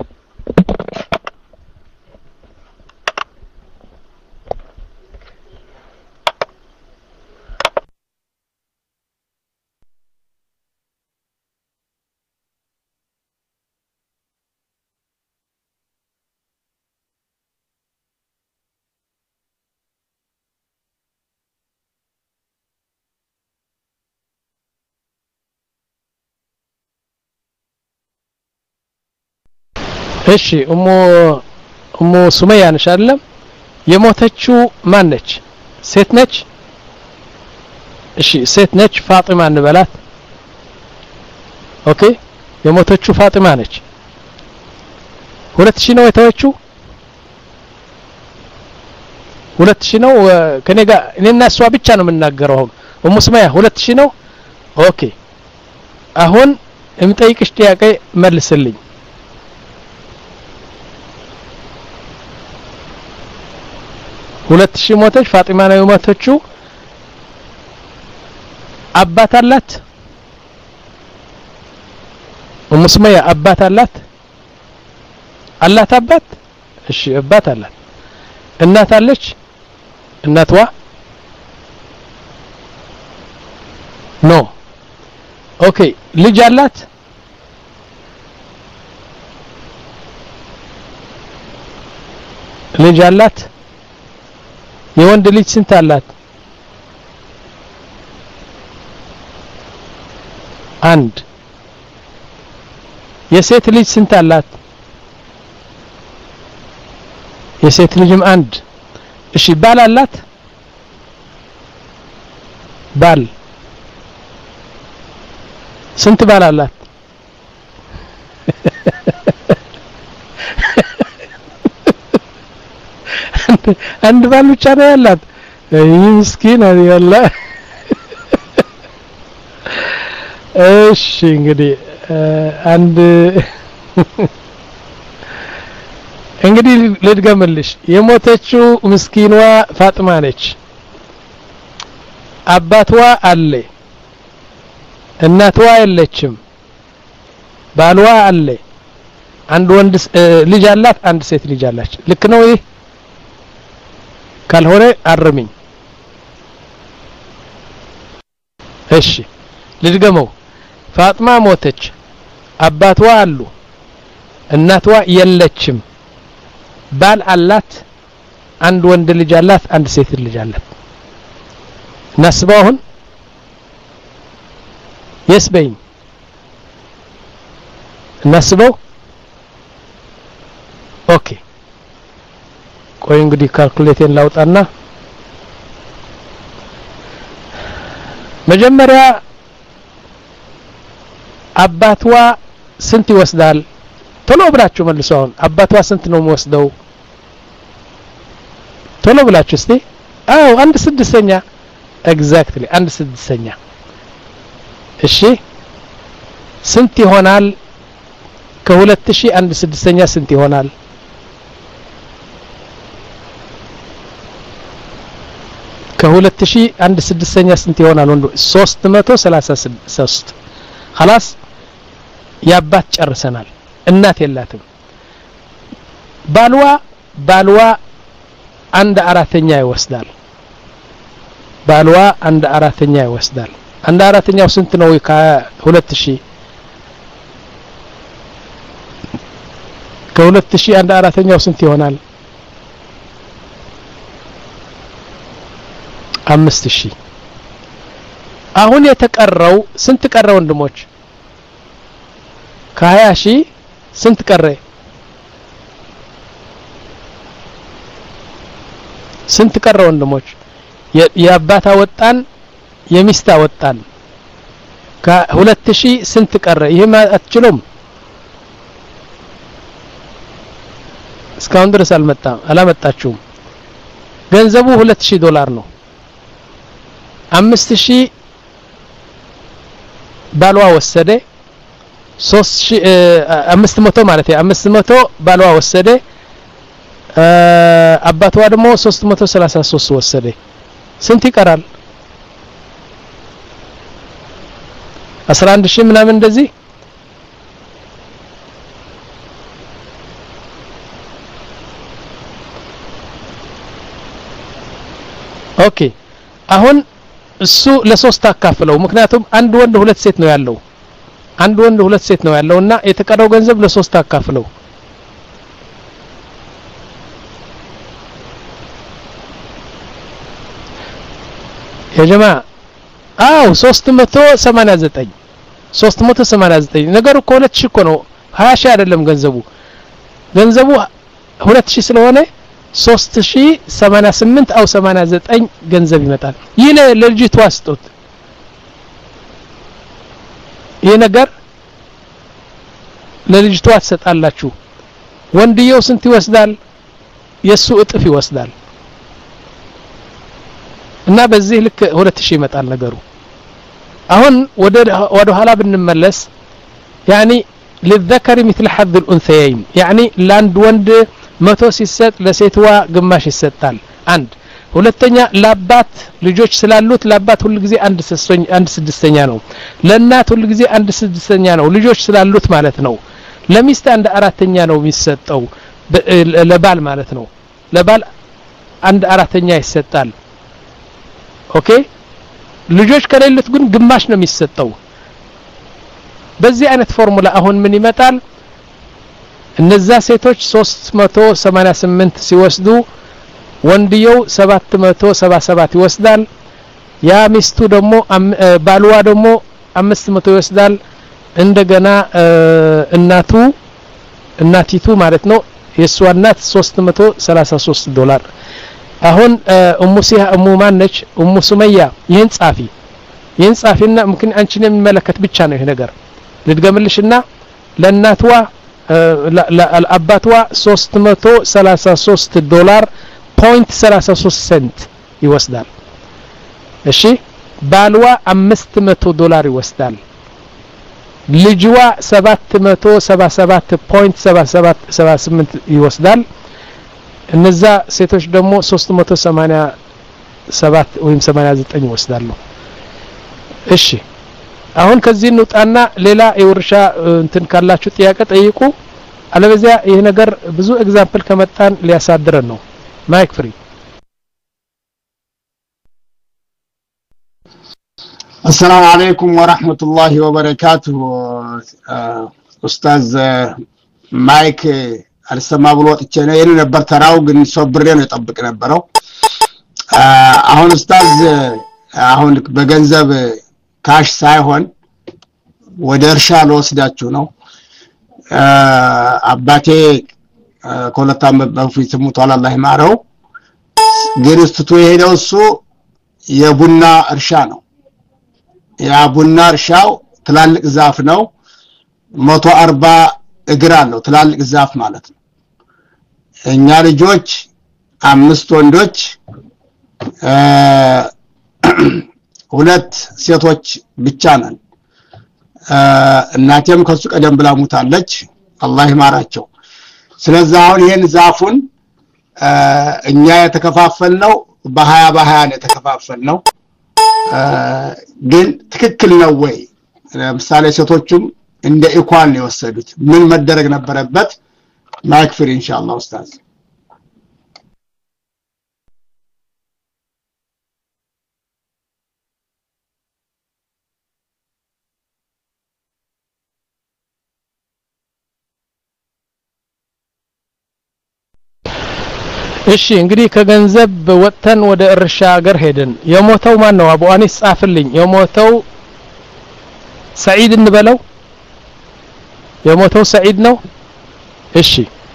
Speaker 2: እሺ እሙ እሙ ሱመያ ነሽ አይደለም የሞተችው ማን ነች ሴት ነች እሺ ሴት ነች ፋጢማ እንበላት ኦኬ የሞተችው ፋጢማ ነች ሁለት ሺህ ነው የተወችው ሁለት ሺህ ነው ከኔ ጋር እኔና እሷ ብቻ ነው የምናገረው አሁን እሙ ሱመያ ሁለት ሺህ ነው ኦኬ አሁን እምጠይቅሽ ጥያቄ መልስልኝ ሁለት ሺህ ሞተች ፋጢማ ነው የሞተችው አባት አላት ኡሙ ሱመያ አባት አላት አላት አባት እሺ አባት አላት እናት አለች እናትዋ ኖ ኦኬ ልጅ አላት ልጅ አላት የወንድ ልጅ ስንት አላት አንድ የሴት ልጅ ስንት አላት የሴት ልጅም አንድ እሺ ባል አላት ባል ስንት ባል አላት አንድ ባል ብቻ ነው ያላት ይህ ምስኪን አይደለ እሺ እንግዲህ አንድ እንግዲህ ልድገምልሽ የሞተችው ምስኪኗ ፋጥማ ነች አባቷ አለ እናቷ የለችም ባልዋ አለ አንድ ወንድ ልጅ አላት አንድ ሴት ልጅ አላች ልክ ነው ይሄ ካልሆነ አርሚኝ እሺ ልድገመው ፋጥማ ሞተች አባቷ አሉ እናቷ የለችም ባል አላት አንድ ወንድ ልጅ አላት አንድ ሴት ልጅ አላት ናስበው አሁን የስበኝ ናስበው ኦኬ ቆይ እንግዲህ ካልኩሌቴን ላውጣና መጀመሪያ አባቷ ስንት ይወስዳል ቶሎ ብላችሁ መልሱ አሁን አባቷ ስንት ነው የሚወስደው ቶሎ ብላችሁ እስቲ አው አንድ ስድስተኛ ኤግዛክትሊ አንድ ስድስተኛ እሺ ስንት ይሆናል ከሁለት ሺህ አንድ ስድስተኛ ስንት ይሆናል ከሁለት ሺህ አንድ ስድስተኛ ስንት ይሆናል ወንዱ ሶስት መቶ ሰላሳ ሶስት خلاص ያባት ጨርሰናል እናት የላትም ባልዋ ባልዋ አንድ አራተኛ ይወስዳል ባልዋ አንድ አራተኛ ይወስዳል አንድ አራተኛው ስንት ነው ከሁለት ሺህ ከሁለት ሺህ አንድ አራተኛው ስንት ይሆናል አምስት ሺህ አሁን የተቀረው ስንት ቀረ ወንድሞች ከሀያ ሺህ ስንት ቀረ ስንት ቀረ ወንድሞች የአባታ ወጣን የሚስታ ወጣን ከሁለት ሺህ ስንት ቀረ ይሄማ አትችሉም እስካሁን ድረስ አልመጣም አላመጣችሁም ገንዘቡ ሁለት ሺህ ዶላር ነው አምስት ሺህ ባሏ ወሰደ ሶስት ሺህ አምስት መቶ ማለት ነው አምስት መቶ ባሏ ወሰደ አባቷ ደግሞ ሶስት መቶ ሰላሳ ሶስት ወሰደ ስንት ይቀራል አስራ አንድ ሺህ ምናምን እንደዚህ ኦኬ አሁን እሱ ለሶስት አካፍለው ምክንያቱም አንድ ወንድ ሁለት ሴት ነው ያለው አንድ ወንድ ሁለት ሴት ነው ያለውና የተቀረው ገንዘብ ለሶስት አካፍለው የጀማ አው ሶስት መቶ ሰማንያ ዘጠኝ ሶስት መቶ ሰማንያ ዘጠኝ ነገሩ እኮ ሁለት ሺህ እኮ ነው ሀያ ሺህ አይደለም ገንዘቡ ገንዘቡ ሁለት ሺህ ስለሆነ ሶስት ሺህ ሰማንያ ስምንት አው ሰማንያ ዘጠኝ ገንዘብ ይመጣል ይሄ ለልጅቷ አስጡት ይሄ ነገር ለልጅቷ ተሰጣላችሁ ወንድየው ስንት ይወስዳል የሱ እጥፍ ይወስዳል እና በዚህ ልክ ሁለት ሺህ ይመጣል ነገሩ አሁን ወደ ወደ ኋላ ብንመለስ يعني للذكر مثل حظ الانثيين يعني لاند ወንድ መቶ ሲሰጥ ለሴትዋ ግማሽ ይሰጣል አንድ ሁለተኛ ለአባት ልጆች ስላሉት ለአባት ሁሉ ጊዜ አንድ ስድስተኛ አንድ ስድስተኛ ነው ለእናት ሁሉ ጊዜ አንድ ስድስተኛ ነው ልጆች ስላሉት ማለት ነው ለሚስት አንድ አራተኛ ነው የሚሰጠው ለባል ማለት ነው ለባል አንድ አራተኛ ይሰጣል ኦኬ ልጆች ከሌሉት ግን ግማሽ ነው የሚሰጠው በዚህ አይነት ፎርሙላ አሁን ምን ይመጣል እነዛ ሴቶች ሶስት መቶ ሰማንያ ስምንት ሲወስዱ ወንድየው ሰባት መቶ ሰባ ሰባት ይወስዳል ያ ሚስቱ ደግሞ ባልዋ ደግሞ አምስት መቶ ይወስዳል እንደገና እናቱ እናቲቱ ማለት ነው የሷ እናት ሶስት መቶ ሰላሳ ሶስት ዶላር አሁን ኡሙ ሲሃ ኡሙ ማነች ኡሙ ሱመያ ይሄን ጻፊ ይሄን ጻፊና ምክን አንቺን የሚመለከት ብቻ ነው ይሄ ነገር ልድገምልሽና ለእናትዋ ለአባትዋ ሶስት መቶ ሰላሳ ሶስት ዶላር ፖይንት ሰላሳ ሶስት ሴንት ይወስዳል እሺ ባልዋ አምስት መቶ ዶላር ይወስዳል ልጅዋ ሰባት መቶ ሰባ ሰባት ፖይንት ሰባ ሰባት ሰባ ስምንት ይወስዳል እነዛ ሴቶች ደግሞ ሶስት መቶ ሰማንያ ሰባት ወይም ሰማንያ ዘጠኝ ይወስዳሉ እሺ አሁን ከዚህ እንውጣና ሌላ የውርሻ እንትን ካላችሁ ጥያቄ ጠይቁ አለበዚያ ይሄ ነገር ብዙ ኤግዛምፕል ከመጣን ሊያሳድረን ነው ማይክ ፍሪ
Speaker 9: السلام عليكم ورحمة الله وبركاته أستاذ مايك السماء بلوت الچنه ينو نبر تراو ግን ሶብሬ ነው የጠብቅ ነበረው አሁን ኡስታዝ አሁን በገንዘብ ካሽ ሳይሆን ወደ እርሻ ለወስዳችሁ ነው አባቴ ኮለታም በፊት ሙቷል አላህ ይማረው ግን እስትቶ የሄደው እሱ የቡና እርሻ ነው ያ ቡና እርሻው ትላልቅ ዛፍ ነው መቶ አርባ እግር አለው ትላልቅ ዛፍ ማለት ነው እኛ ልጆች አምስት ወንዶች ሁለት ሴቶች ብቻ ነን እናቴም ከሱ ቀደም ብላ ሙታለች አላህ ይማራቸው ስለዚህ አሁን ይሄን ዛፉን እኛ የተከፋፈልነው በ20 በ20 ነው የተከፋፈልነው ግን ትክክል ነው ወይ ለምሳሌ ሴቶቹም እንደ ኢኳል ነው የወሰዱት ምን መደረግ ነበረበት ማይክ ፍሪ ኢንሻአላህ ኡስታዝ
Speaker 2: እሺ እንግዲህ ከገንዘብ ወጥተን ወደ እርሻ ሀገር ሄድን የሞተው ማን ነው አቡ አኒስ ጻፍልኝ የሞተው ሰዒድ እንበለው የሞተው ሰዒድ ነው እሺ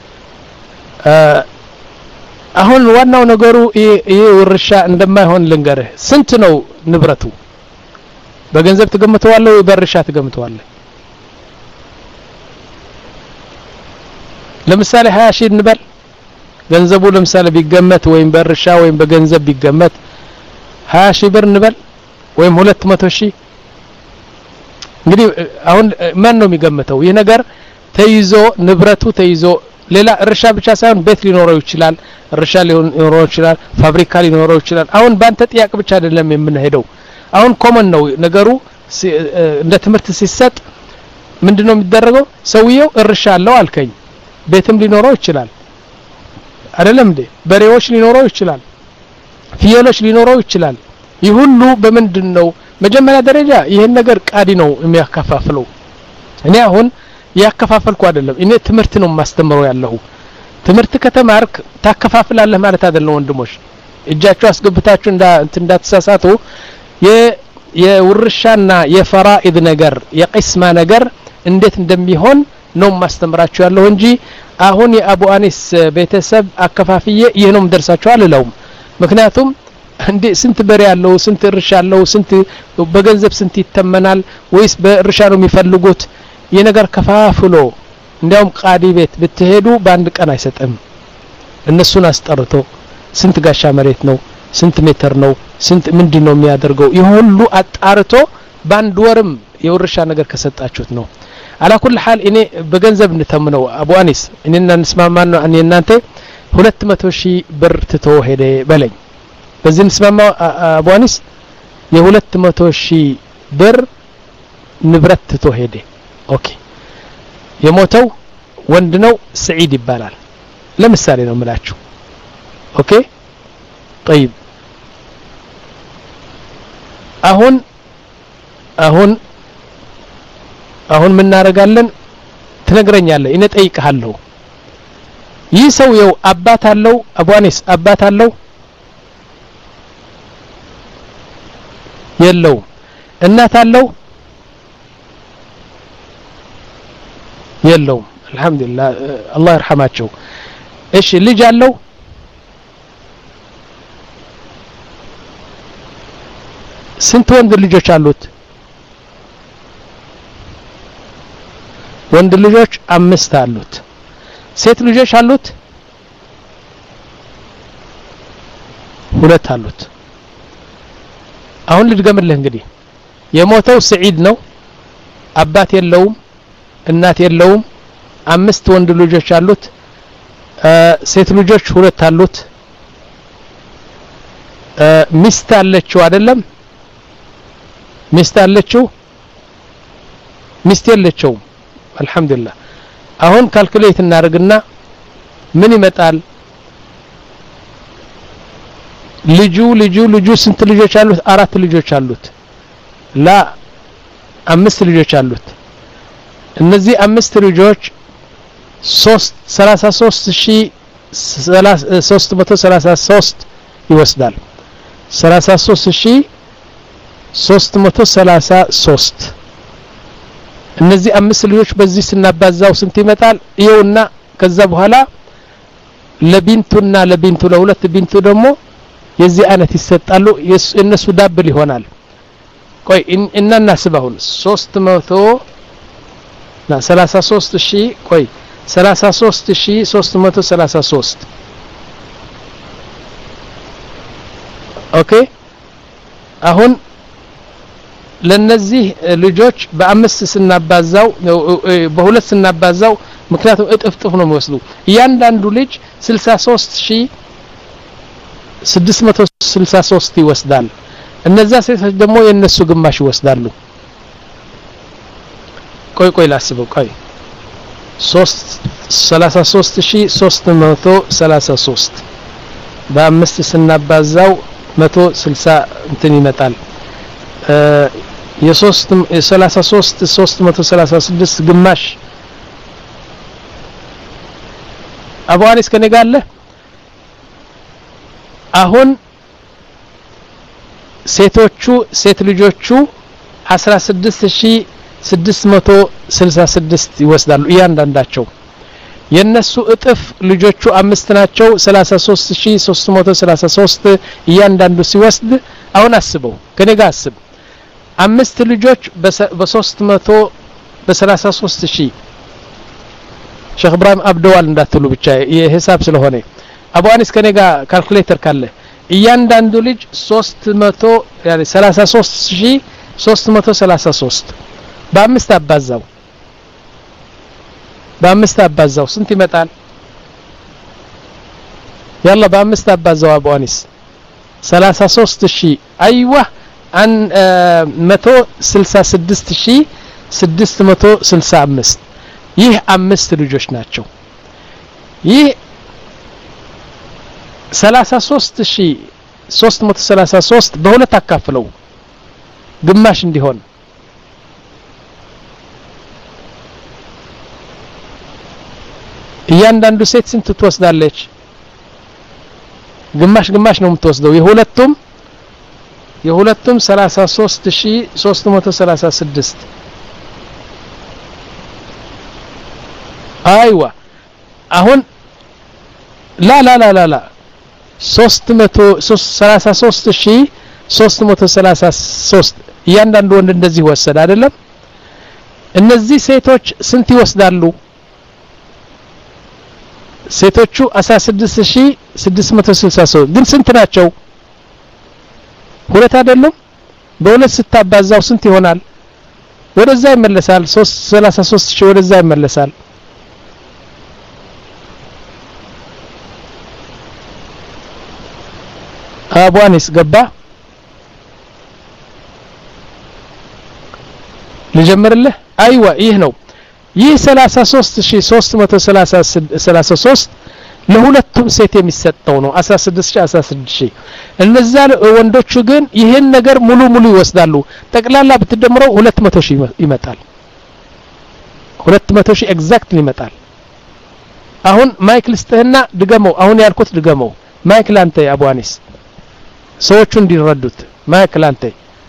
Speaker 2: አሁን ዋናው ነገሩ ይሄ እርሻ እንደማይሆን ልንገርህ ስንት ነው ንብረቱ በገንዘብ ተገምተዋለሁ በእርሻ ተገምተዋለሁ ለምሳሌ ሀያ ሺህ እንበል ገንዘቡ ለምሳሌ ቢገመት ወይም በእርሻ ወይም በገንዘብ ቢገመት ሀያ ሺህ ብር እንበል ወይም ሁለት መቶ ሺህ እንግዲህ አሁን ማን ነው የሚገምተው ይህ ነገር ተይዞ ንብረቱ ተይዞ ሌላ እርሻ ብቻ ሳይሆን ቤት ሊኖረው ይችላል እርሻ ሊኖረው ይችላል ፋብሪካ ሊኖረው ይችላል አሁን ባንተ ጥያቄ ብቻ አይደለም የምንሄደው አሁን ኮመን ነው ነገሩ እንደ ትምህርት ሲሰጥ ምንድነው የሚደረገው ሰውየው እርሻ አለው አልከኝ ቤትም ሊኖረው ይችላል አይደለም እንዴ በሬዎች ሊኖረው ይችላል ፍየሎች ሊኖረው ይችላል ይሁሉ በመንድነው መጀመሪያ ደረጃ ይሄን ነገር ቃዲ ነው የሚያከፋፍለው እኔ አሁን ያከፋፈልኩ አይደለም እኔ ትምህርት ነው ማስተምረው ያለው ትምህርት ከተማርክ ታከፋፍላለህ ማለት አይደለም ወንድሞች እጃችሁ አስገብታችሁ እንዳ እንዳትሳሳቱ የ የውርሻና የፈራኢድ ነገር የቅስማ ነገር እንዴት እንደሚሆን ነው ማስተምራችሁ ያለው እንጂ አሁን የአቡ አኒስ ቤተሰብ አከፋፍዬ ይሄ ነው ደርሳችሁ አልለውም ምክንያቱም እንዴ ስንት በሬ ያለው ስንት እርሻ ያለው ስንት በገንዘብ ስንት ይተመናል ወይስ በእርሻ ነው የሚፈልጉት የነገር ከፋፍሎ እንዲያውም ቃዲ ቤት ብትሄዱ በአንድ ቀን አይሰጥም እነሱን አስጠርቶ ስንት ጋሻ መሬት ነው ስንት ሜትር ነው ስንት ምንድነው የሚያደርገው ይሁሉ አጣርቶ በአንድ ወርም የውርሻ ነገር ከሰጣችሁት ነው على كل حال እኔ በገንዘብ እንተምነው አቡ አኒስ እኔና እንስማማና እኔ እናንተ ሁለት መቶ ሺህ ብር ትቶ ሄደ በለኝ በዚህ እንስማማ አቡ አኒስ የሁለት መቶ ሺህ ብር ንብረት ትቶ ሄደ ኦኬ የሞተው ወንድ ነው ሰዒድ ይባላል ለምሳሌ ነው የምላችሁ ኦኬ طيب አሁን አሁን አሁን ምን እናረጋለን ትነግረኛለህ እኔ ጠይቀሃለሁ ይህ ሰውየው አባት አለው አቡ አኒስ አባት አለው የለው እናት አለው የለው አልহামዱሊላህ አላህ ይርሐማቸው እሺ ልጅ አለው ስንት ወንድ ልጆች አሉት ወንድ ልጆች አምስት አሉት ሴት ልጆች አሉት ሁለት አሉት አሁን ልድገምልህ እንግዲህ የሞተው ሰዒድ ነው አባት የለውም እናት የለውም አምስት ወንድ ልጆች አሉት ሴት ልጆች ሁለት አሉት ሚስት አለችው አይደለም ሚስት አለችው ሚስት የለችው አልহামዱሊላህ አሁን ካልኩሌት እናርግና ምን ይመጣል ልጁ ልጁ ልጁ ስንት ልጆች አሉት አራት ልጆች አሉት ላ አምስት ልጆች አሉት እነዚህ አምስት ልጆች ሰላሳ ሶስት ሺህ ሶስት መቶ ሰላሳ ሶስት ይወስዳል ሰላሳ ሶስት ሺህ ሶስት መቶ ሰላሳ ሶስት እነዚህ አምስት ልጆች በዚህ ስናባዛው ስንት ይመጣል ይኸውና ከዛ በኋላ ለቢንቱና ለቢንቱ ለሁለት ቢንቱ ደግሞ የዚህ አይነት ይሰጣሉ እነሱ ዳብል ይሆናል ቆይ እና እናስባውን ሶስት መቶ ና ሰላሳ ሶስት ሺህ ቆይ ሰላሳ ሶስት ሺህ ሶስት መቶ ሰላሳ ሶስት ኦኬ አሁን ለነዚህ ልጆች በአምስት ስናባዛው በሁለት ስናባዛው ምክንያቱም እጥፍ ጥፍ ነው የሚወስዱ እያንዳንዱ ልጅ ስልሳ ሶስት ሺህ ስድስት መቶ ስልሳ ሶስት ይወስዳል እነዛ ሴቶች ደግሞ የነሱ ግማሽ ይወስዳሉ ቆይ ቆይ ላስበው ቆይ ሰላሳ ሶስት ሺህ ሶስት መቶ ሰላሳ ሶስት በአምስት ስናባዛው መቶ ስልሳ እንትን ይመጣል የሶስት ሰላሳ ሶስት ሶስት መቶ ሰላሳ ስድስት ግማሽ አቡ አኒስ ከኔ ጋር አለ አሁን ሴቶቹ ሴት ልጆቹ አስራ ስድስት ሺህ ስድስት መቶ ስልሳ ስድስት ይወስዳሉ እያንዳንዳቸው የነሱ እጥፍ ልጆቹ አምስት ናቸው ሰላሳ ሶስት ሺህ ሶስት መቶ ሰላሳ ሶስት እያንዳንዱ ሲወስድ አሁን አስበው ከኔ ጋር አስብ አምስት ልጆች በ300 በ33 ሺህ ሼክ ኢብራሂም አብደዋል እንዳትሉ ብቻ የሂሳብ ስለሆነ አቡ አኒስ ከኔ ጋር ካልኩሌተር ካለ እያንዳንዱ ልጅ ሶስት መቶ ያኔ ሰላሳ ሶስት ሺህ ሶስት መቶ ሰላሳ ሶስት በአምስት አባዛው በአምስት አባዛው ስንት ይመጣል ያላ በአምስት አባዛው አቡ አኒስ ሰላሳ ሶስት ሺህ አይዋ አን መቶ ስልሳ ስድስት ሺህ ስድስት መቶ ስልሳ አምስት ይህ አምስት ልጆች ናቸው ይህ ሰላሳ ሶስት ሺህ ሶስት መቶ ሰላሳ ሶስት በሁለት አካፍለው ግማሽ እንዲሆን እያንዳንዱ ሴት ስንት ትወስዳለች ግማሽ ግማሽ ነው የምትወስደው የሁለቱም የሁለቱም ሰላሳ ሶስት ሺህ ሶስት መቶ ሰላሳ ስድስት አይዋ አሁን ላ ላ ላ ላ ላ ሶስት መቶ ሰላሳ ሶስት ሺህ ሶስት መቶ ሰላሳ ሶስት እያንዳንዱ ወንድ እንደዚህ ወሰደ አይደለም እነዚህ ሴቶች ስንት ይወስዳሉ ሴቶቹ አስራ ስድስት ሺህ ስድስት መቶ ስልሳ ሶስት ግን ስንት ናቸው ሁለት አይደለም በሁለት ስታባዛው ስንት ይሆናል ወደዛ ይመለሳል ሰላሳ ሶስት ሺህ ወደዛ ይመለሳል አቧንስ ገባ ልጀምርልህ አይዋ ይህ ነው ይህ ሰላሳ ሶስት ሺህ ሶስት መቶ ሰላሳ ሶስት ለሁለቱም ሴት የሚሰጠው ነው አስራ ስድስት ሺህ አስራ ስድስት ሺህ እነዛ ወንዶቹ ግን ይሄን ነገር ሙሉ ሙሉ ይወስዳሉ ጠቅላላ ብትደምረው ሁለት መቶ ሺህ ይመጣል ሁለት መቶ ሺህ ኤግዛክትሊ ይመጣል አሁን ማይክ ልስጥህና ድገመው አሁን ያልኩት ድገመው ማይክ ላንተ አቡ አኒስ ሰዎቹ እንዲረዱት ማይክ ላንተ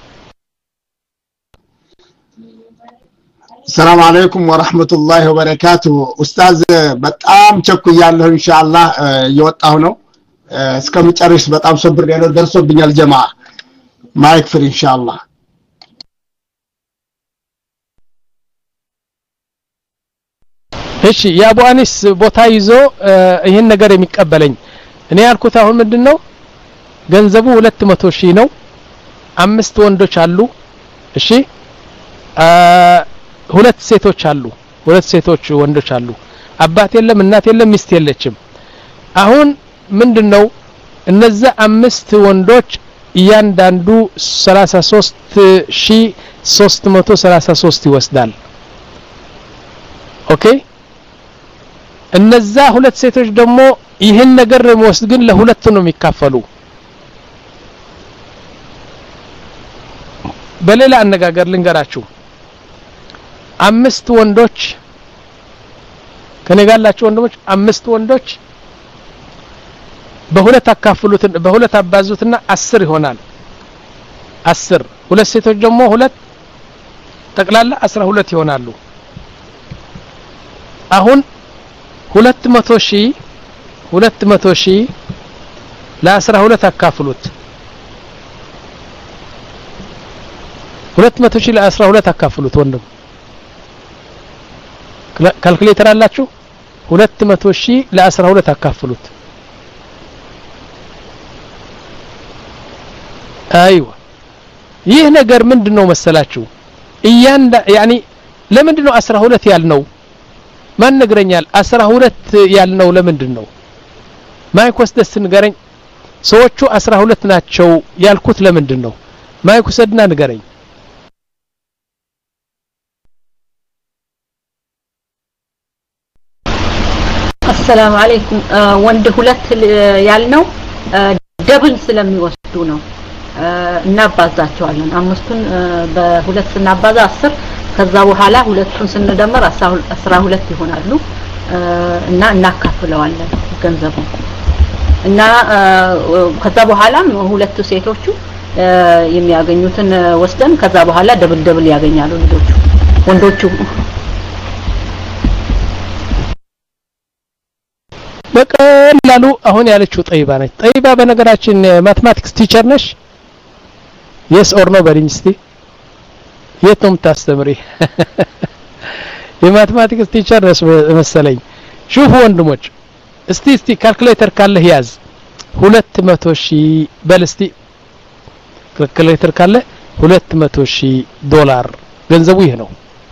Speaker 9: السلام عليكم ورحمة الله وبركاته أستاذ بتأم شكو يالله إن شاء الله يوطاه نو اسكم تشارش بتأم صبر يالله درسوا بني الجماعة ما يكفر إن شاء الله
Speaker 2: እሺ ያቡ አኒስ ቦታ ይዞ ይሄን ነገር የሚቀበለኝ እኔ ያልኩት አሁን ምንድነው ገንዘቡ ሁለት መቶ ሺህ ነው አምስት ወንዶች አሉ እሺ ሁለት ሴቶች አሉ ሁለት ሴቶች ወንዶች አሉ አባት የለም እናት የለም ሚስት የለችም አሁን ምንድነው እነዛ አምስት ወንዶች እያንዳንዱ ሰላሳ ሶስት ሺህ ሶስት መቶ ሰላሳ ሶስት ይወስዳል ኦኬ እነዛ ሁለት ሴቶች ደግሞ ይሄን ነገር ወስድ ግን ለሁለት ነው የሚካፈሉ በሌላ አነጋገር ልንገራችሁ አምስት ወንዶች ከነጋላችሁ ወንዶች አምስት ወንዶች በሁለት አካፍሉት በሁለት አባዙትና አስር ይሆናል አስር ሁለት ሴቶች ደግሞ ሁለት ጠቅላላ አስራ ሁለት ይሆናሉ አሁን ሁለት መቶ ሺህ ሁለት መቶ ሺህ ለአስራ ሁለት አካፍሉት ሁለት መቶ ሺህ ለአስራ ሁለት አካፍሉት ወንድም ካልኩሌተር አላችሁ ሁለት መቶ ሺህ ለአስራ ሁለት አካፍሉት አይዋ ይህ ነገር ምንድነው መሰላችሁ እያንዳ ያኒ ለምንድነው አስራ ሁለት ያልነው ማን ነገረኛል አስራ ሁለት ያልነው ለምንድነው ማይኮስ ደስ ንገረኝ ሰዎቹ አስራ ሁለት ናቸው ያልኩት ለምንድነው ማይኮስድና ንገረኝ
Speaker 10: السلام عليكم ወንድ ሁለት ያልነው ደብል ስለሚወስዱ ነው እናባዛቸዋለን አምስቱን በሁለት ስናባዛ አስር ከዛ በኋላ ሁለቱን ስንደመር አስራ ሁለት ይሆናሉ እና እናካፍለዋለን ገንዘቡን እና ከዛ በኋላ ሁለቱ ሴቶቹ የሚያገኙትን ወስደን ከዛ በኋላ ደብል ደብል ያገኛሉ ልጆቹ ወንዶቹ
Speaker 2: በቀላሉ አሁን ያለችው ጠይባ ነች ጠይባ በነገራችን ማትማቲክስ ቲቸር ነሽ yes or no በልኝ እስቲ የት ነው የምታስተምሪ የማትማቲክስ ቲቸር ነሽ መሰለኝ ሹፉ ወንድሞች እስቲ እስቲ ካልኩሌተር ካለ ያዝ ሁለት መቶ ሺህ በል እስቲ ካልኩሌተር ካለ ሁለት መቶ ሺህ ዶላር ገንዘቡ ይሄ ነው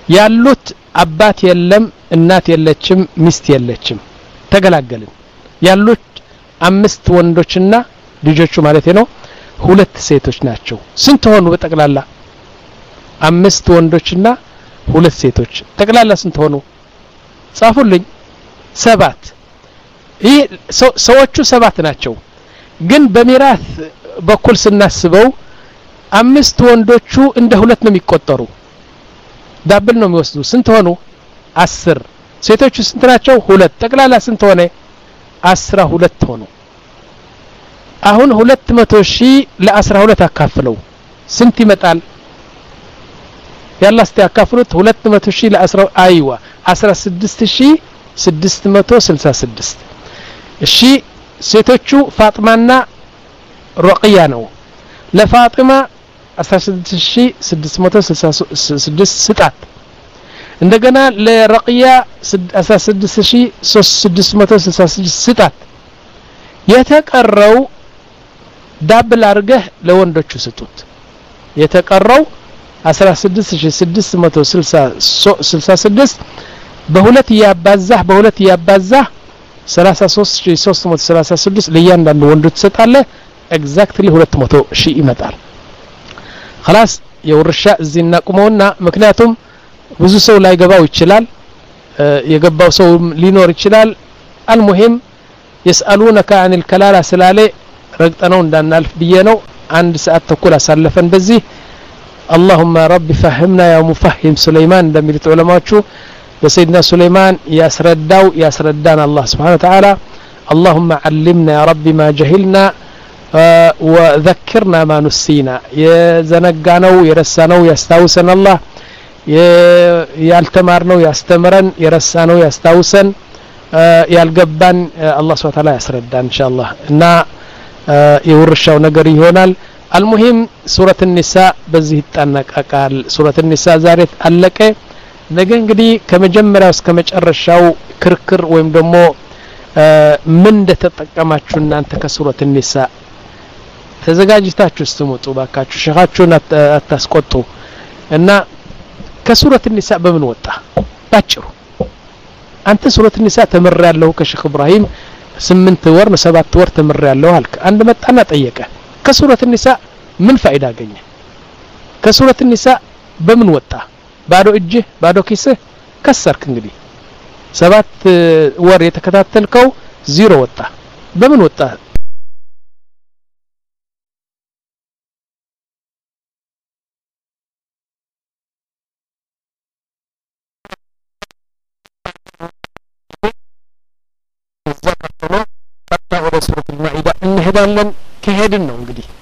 Speaker 2: ያሉት አባት የለም እናት የለችም ሚስት የለችም ተገላገልን ያሉት አምስት ወንዶችና ልጆቹ ማለት ነው ሁለት ሴቶች ናቸው ስንት ሆኑ በጠቅላላ አምስት ወንዶችና ሁለት ሴቶች ጠቅላላ ስንት ሆኑ ጻፉልኝ ሰባት ይህ ሰዎቹ ሰባት ናቸው ግን በሚራስ በኩል ስናስበው አምስት ወንዶቹ እንደ ሁለት ነው የሚቆጠሩ ዳብል ነው የሚወስዱ ስንት ሆኑ አስር ሴቶቹ ስንት ናቸው ሁለት ጠቅላላ ስንት ሆነ አስራ ሁለት ሆኑ አሁን ሁለት መቶ ሺህ ለአስራ ሁለት አካፍለው ስንት ይመጣል ያላ እስቲ አካፍሉት ሁለት መቶ ሺህ ለአስራ አይዋ አስራ ስድስት ሺህ ስድስት መቶ ስልሳ ስድስት እሺ ሴቶቹ ፋጥማና ሩቅያ ነው ለፋጥማ አስራ ስድስት ሺህ ስድስት መቶ ስልሳ ስድስት ስጣት እንደገና ለሩቅያ አስራ ስድስት ሺህ ስድስት መቶ ስልሳ ስድስት ስጣት የተቀረው ዳብል አርገህ ለወንዶቹ ስጡት የተቀረው አስራ ስድስት ሺህ ስድስት መቶ ስልሳ ስድስት በሁለት ያባዛህ በሁለት ያባዛህ ሰላሳ ሶስት ሺህ ሶስት መቶ ሰላሳ ስድስት ለእያንዳንዱ ወንዶች ትሰጣለህ ኤግዛክትሊ ሁለት መቶ ሺህ ይመጣል خلاص የውርሻ እዚህ እናቁመውና ምክንያቱም ብዙ ሰው ላይ ገባው ይችላል የገባው ሰው ሊኖር ይችላል المهم يسالونك عن الكلاله سلاله ረግጠነው እንዳናልፍ ብዬ ነው አንድ ሰዓት ተኩል አሳልፈን በዚህ اللهم رب فهمنا يا مفهم سليمان እንደሚሉት ዑለማዎቹ በሰይድና ሱለይማን ያስረዳው ያስረዳን አላህ Subhanahu Wa Ta'ala اللهم علمنا يا رب ما جهلنا وذكرنا ما نسينا يزنقانو يرسانو يستاوسن الله ያልተማርነው ያስተምረን የረሳነው ያስታውሰን ያልገባን አላህ Subhanahu Wa Ta'ala ያስረዳን ኢንሻአላህ እና የውርሻው ነገር ይሆናል المهم ሱረቱ ኒሳ በዚህ ይጣነቃቃል ሱረቱ ኒሳ ዛሬ አለቀ ነገ እንግዲህ ከመጀመሪያው እስከ መጨረሻው ክርክር ወይም ደግሞ ምን እንደተጠቀማችሁ እናንተ ከሱረቱ ኒሳ ተዘጋጅታችሁ ስትመጡ ባካችሁ ሸኻችሁን አታስቆጡ እና ከሱረቱ ኒሳ በምን ወጣ ባጭሩ አንተ ሱረቱ ኒሳ ተመረያለሁ ከሼክ ኢብራሂም ስምንት ወር ነው ሰባት ወር ተመረያለሁ አልክ አንድ መጣና ጠየቀ ከሱረቱ ኒሳ ምን ፋይዳ አገኘ ከሱረቱ ኒሳ በምን ወጣ ባዶ እጅ ባዶ ኪስ ከሰርክ እንግዲህ ሰባት ወር የተከታተልከው ዜሮ ወጣ በምን ወጣ ذكرنا قطع ሱረቱ ማኢዳ እንሄዳለን ከሄድን ነው እንግዲህ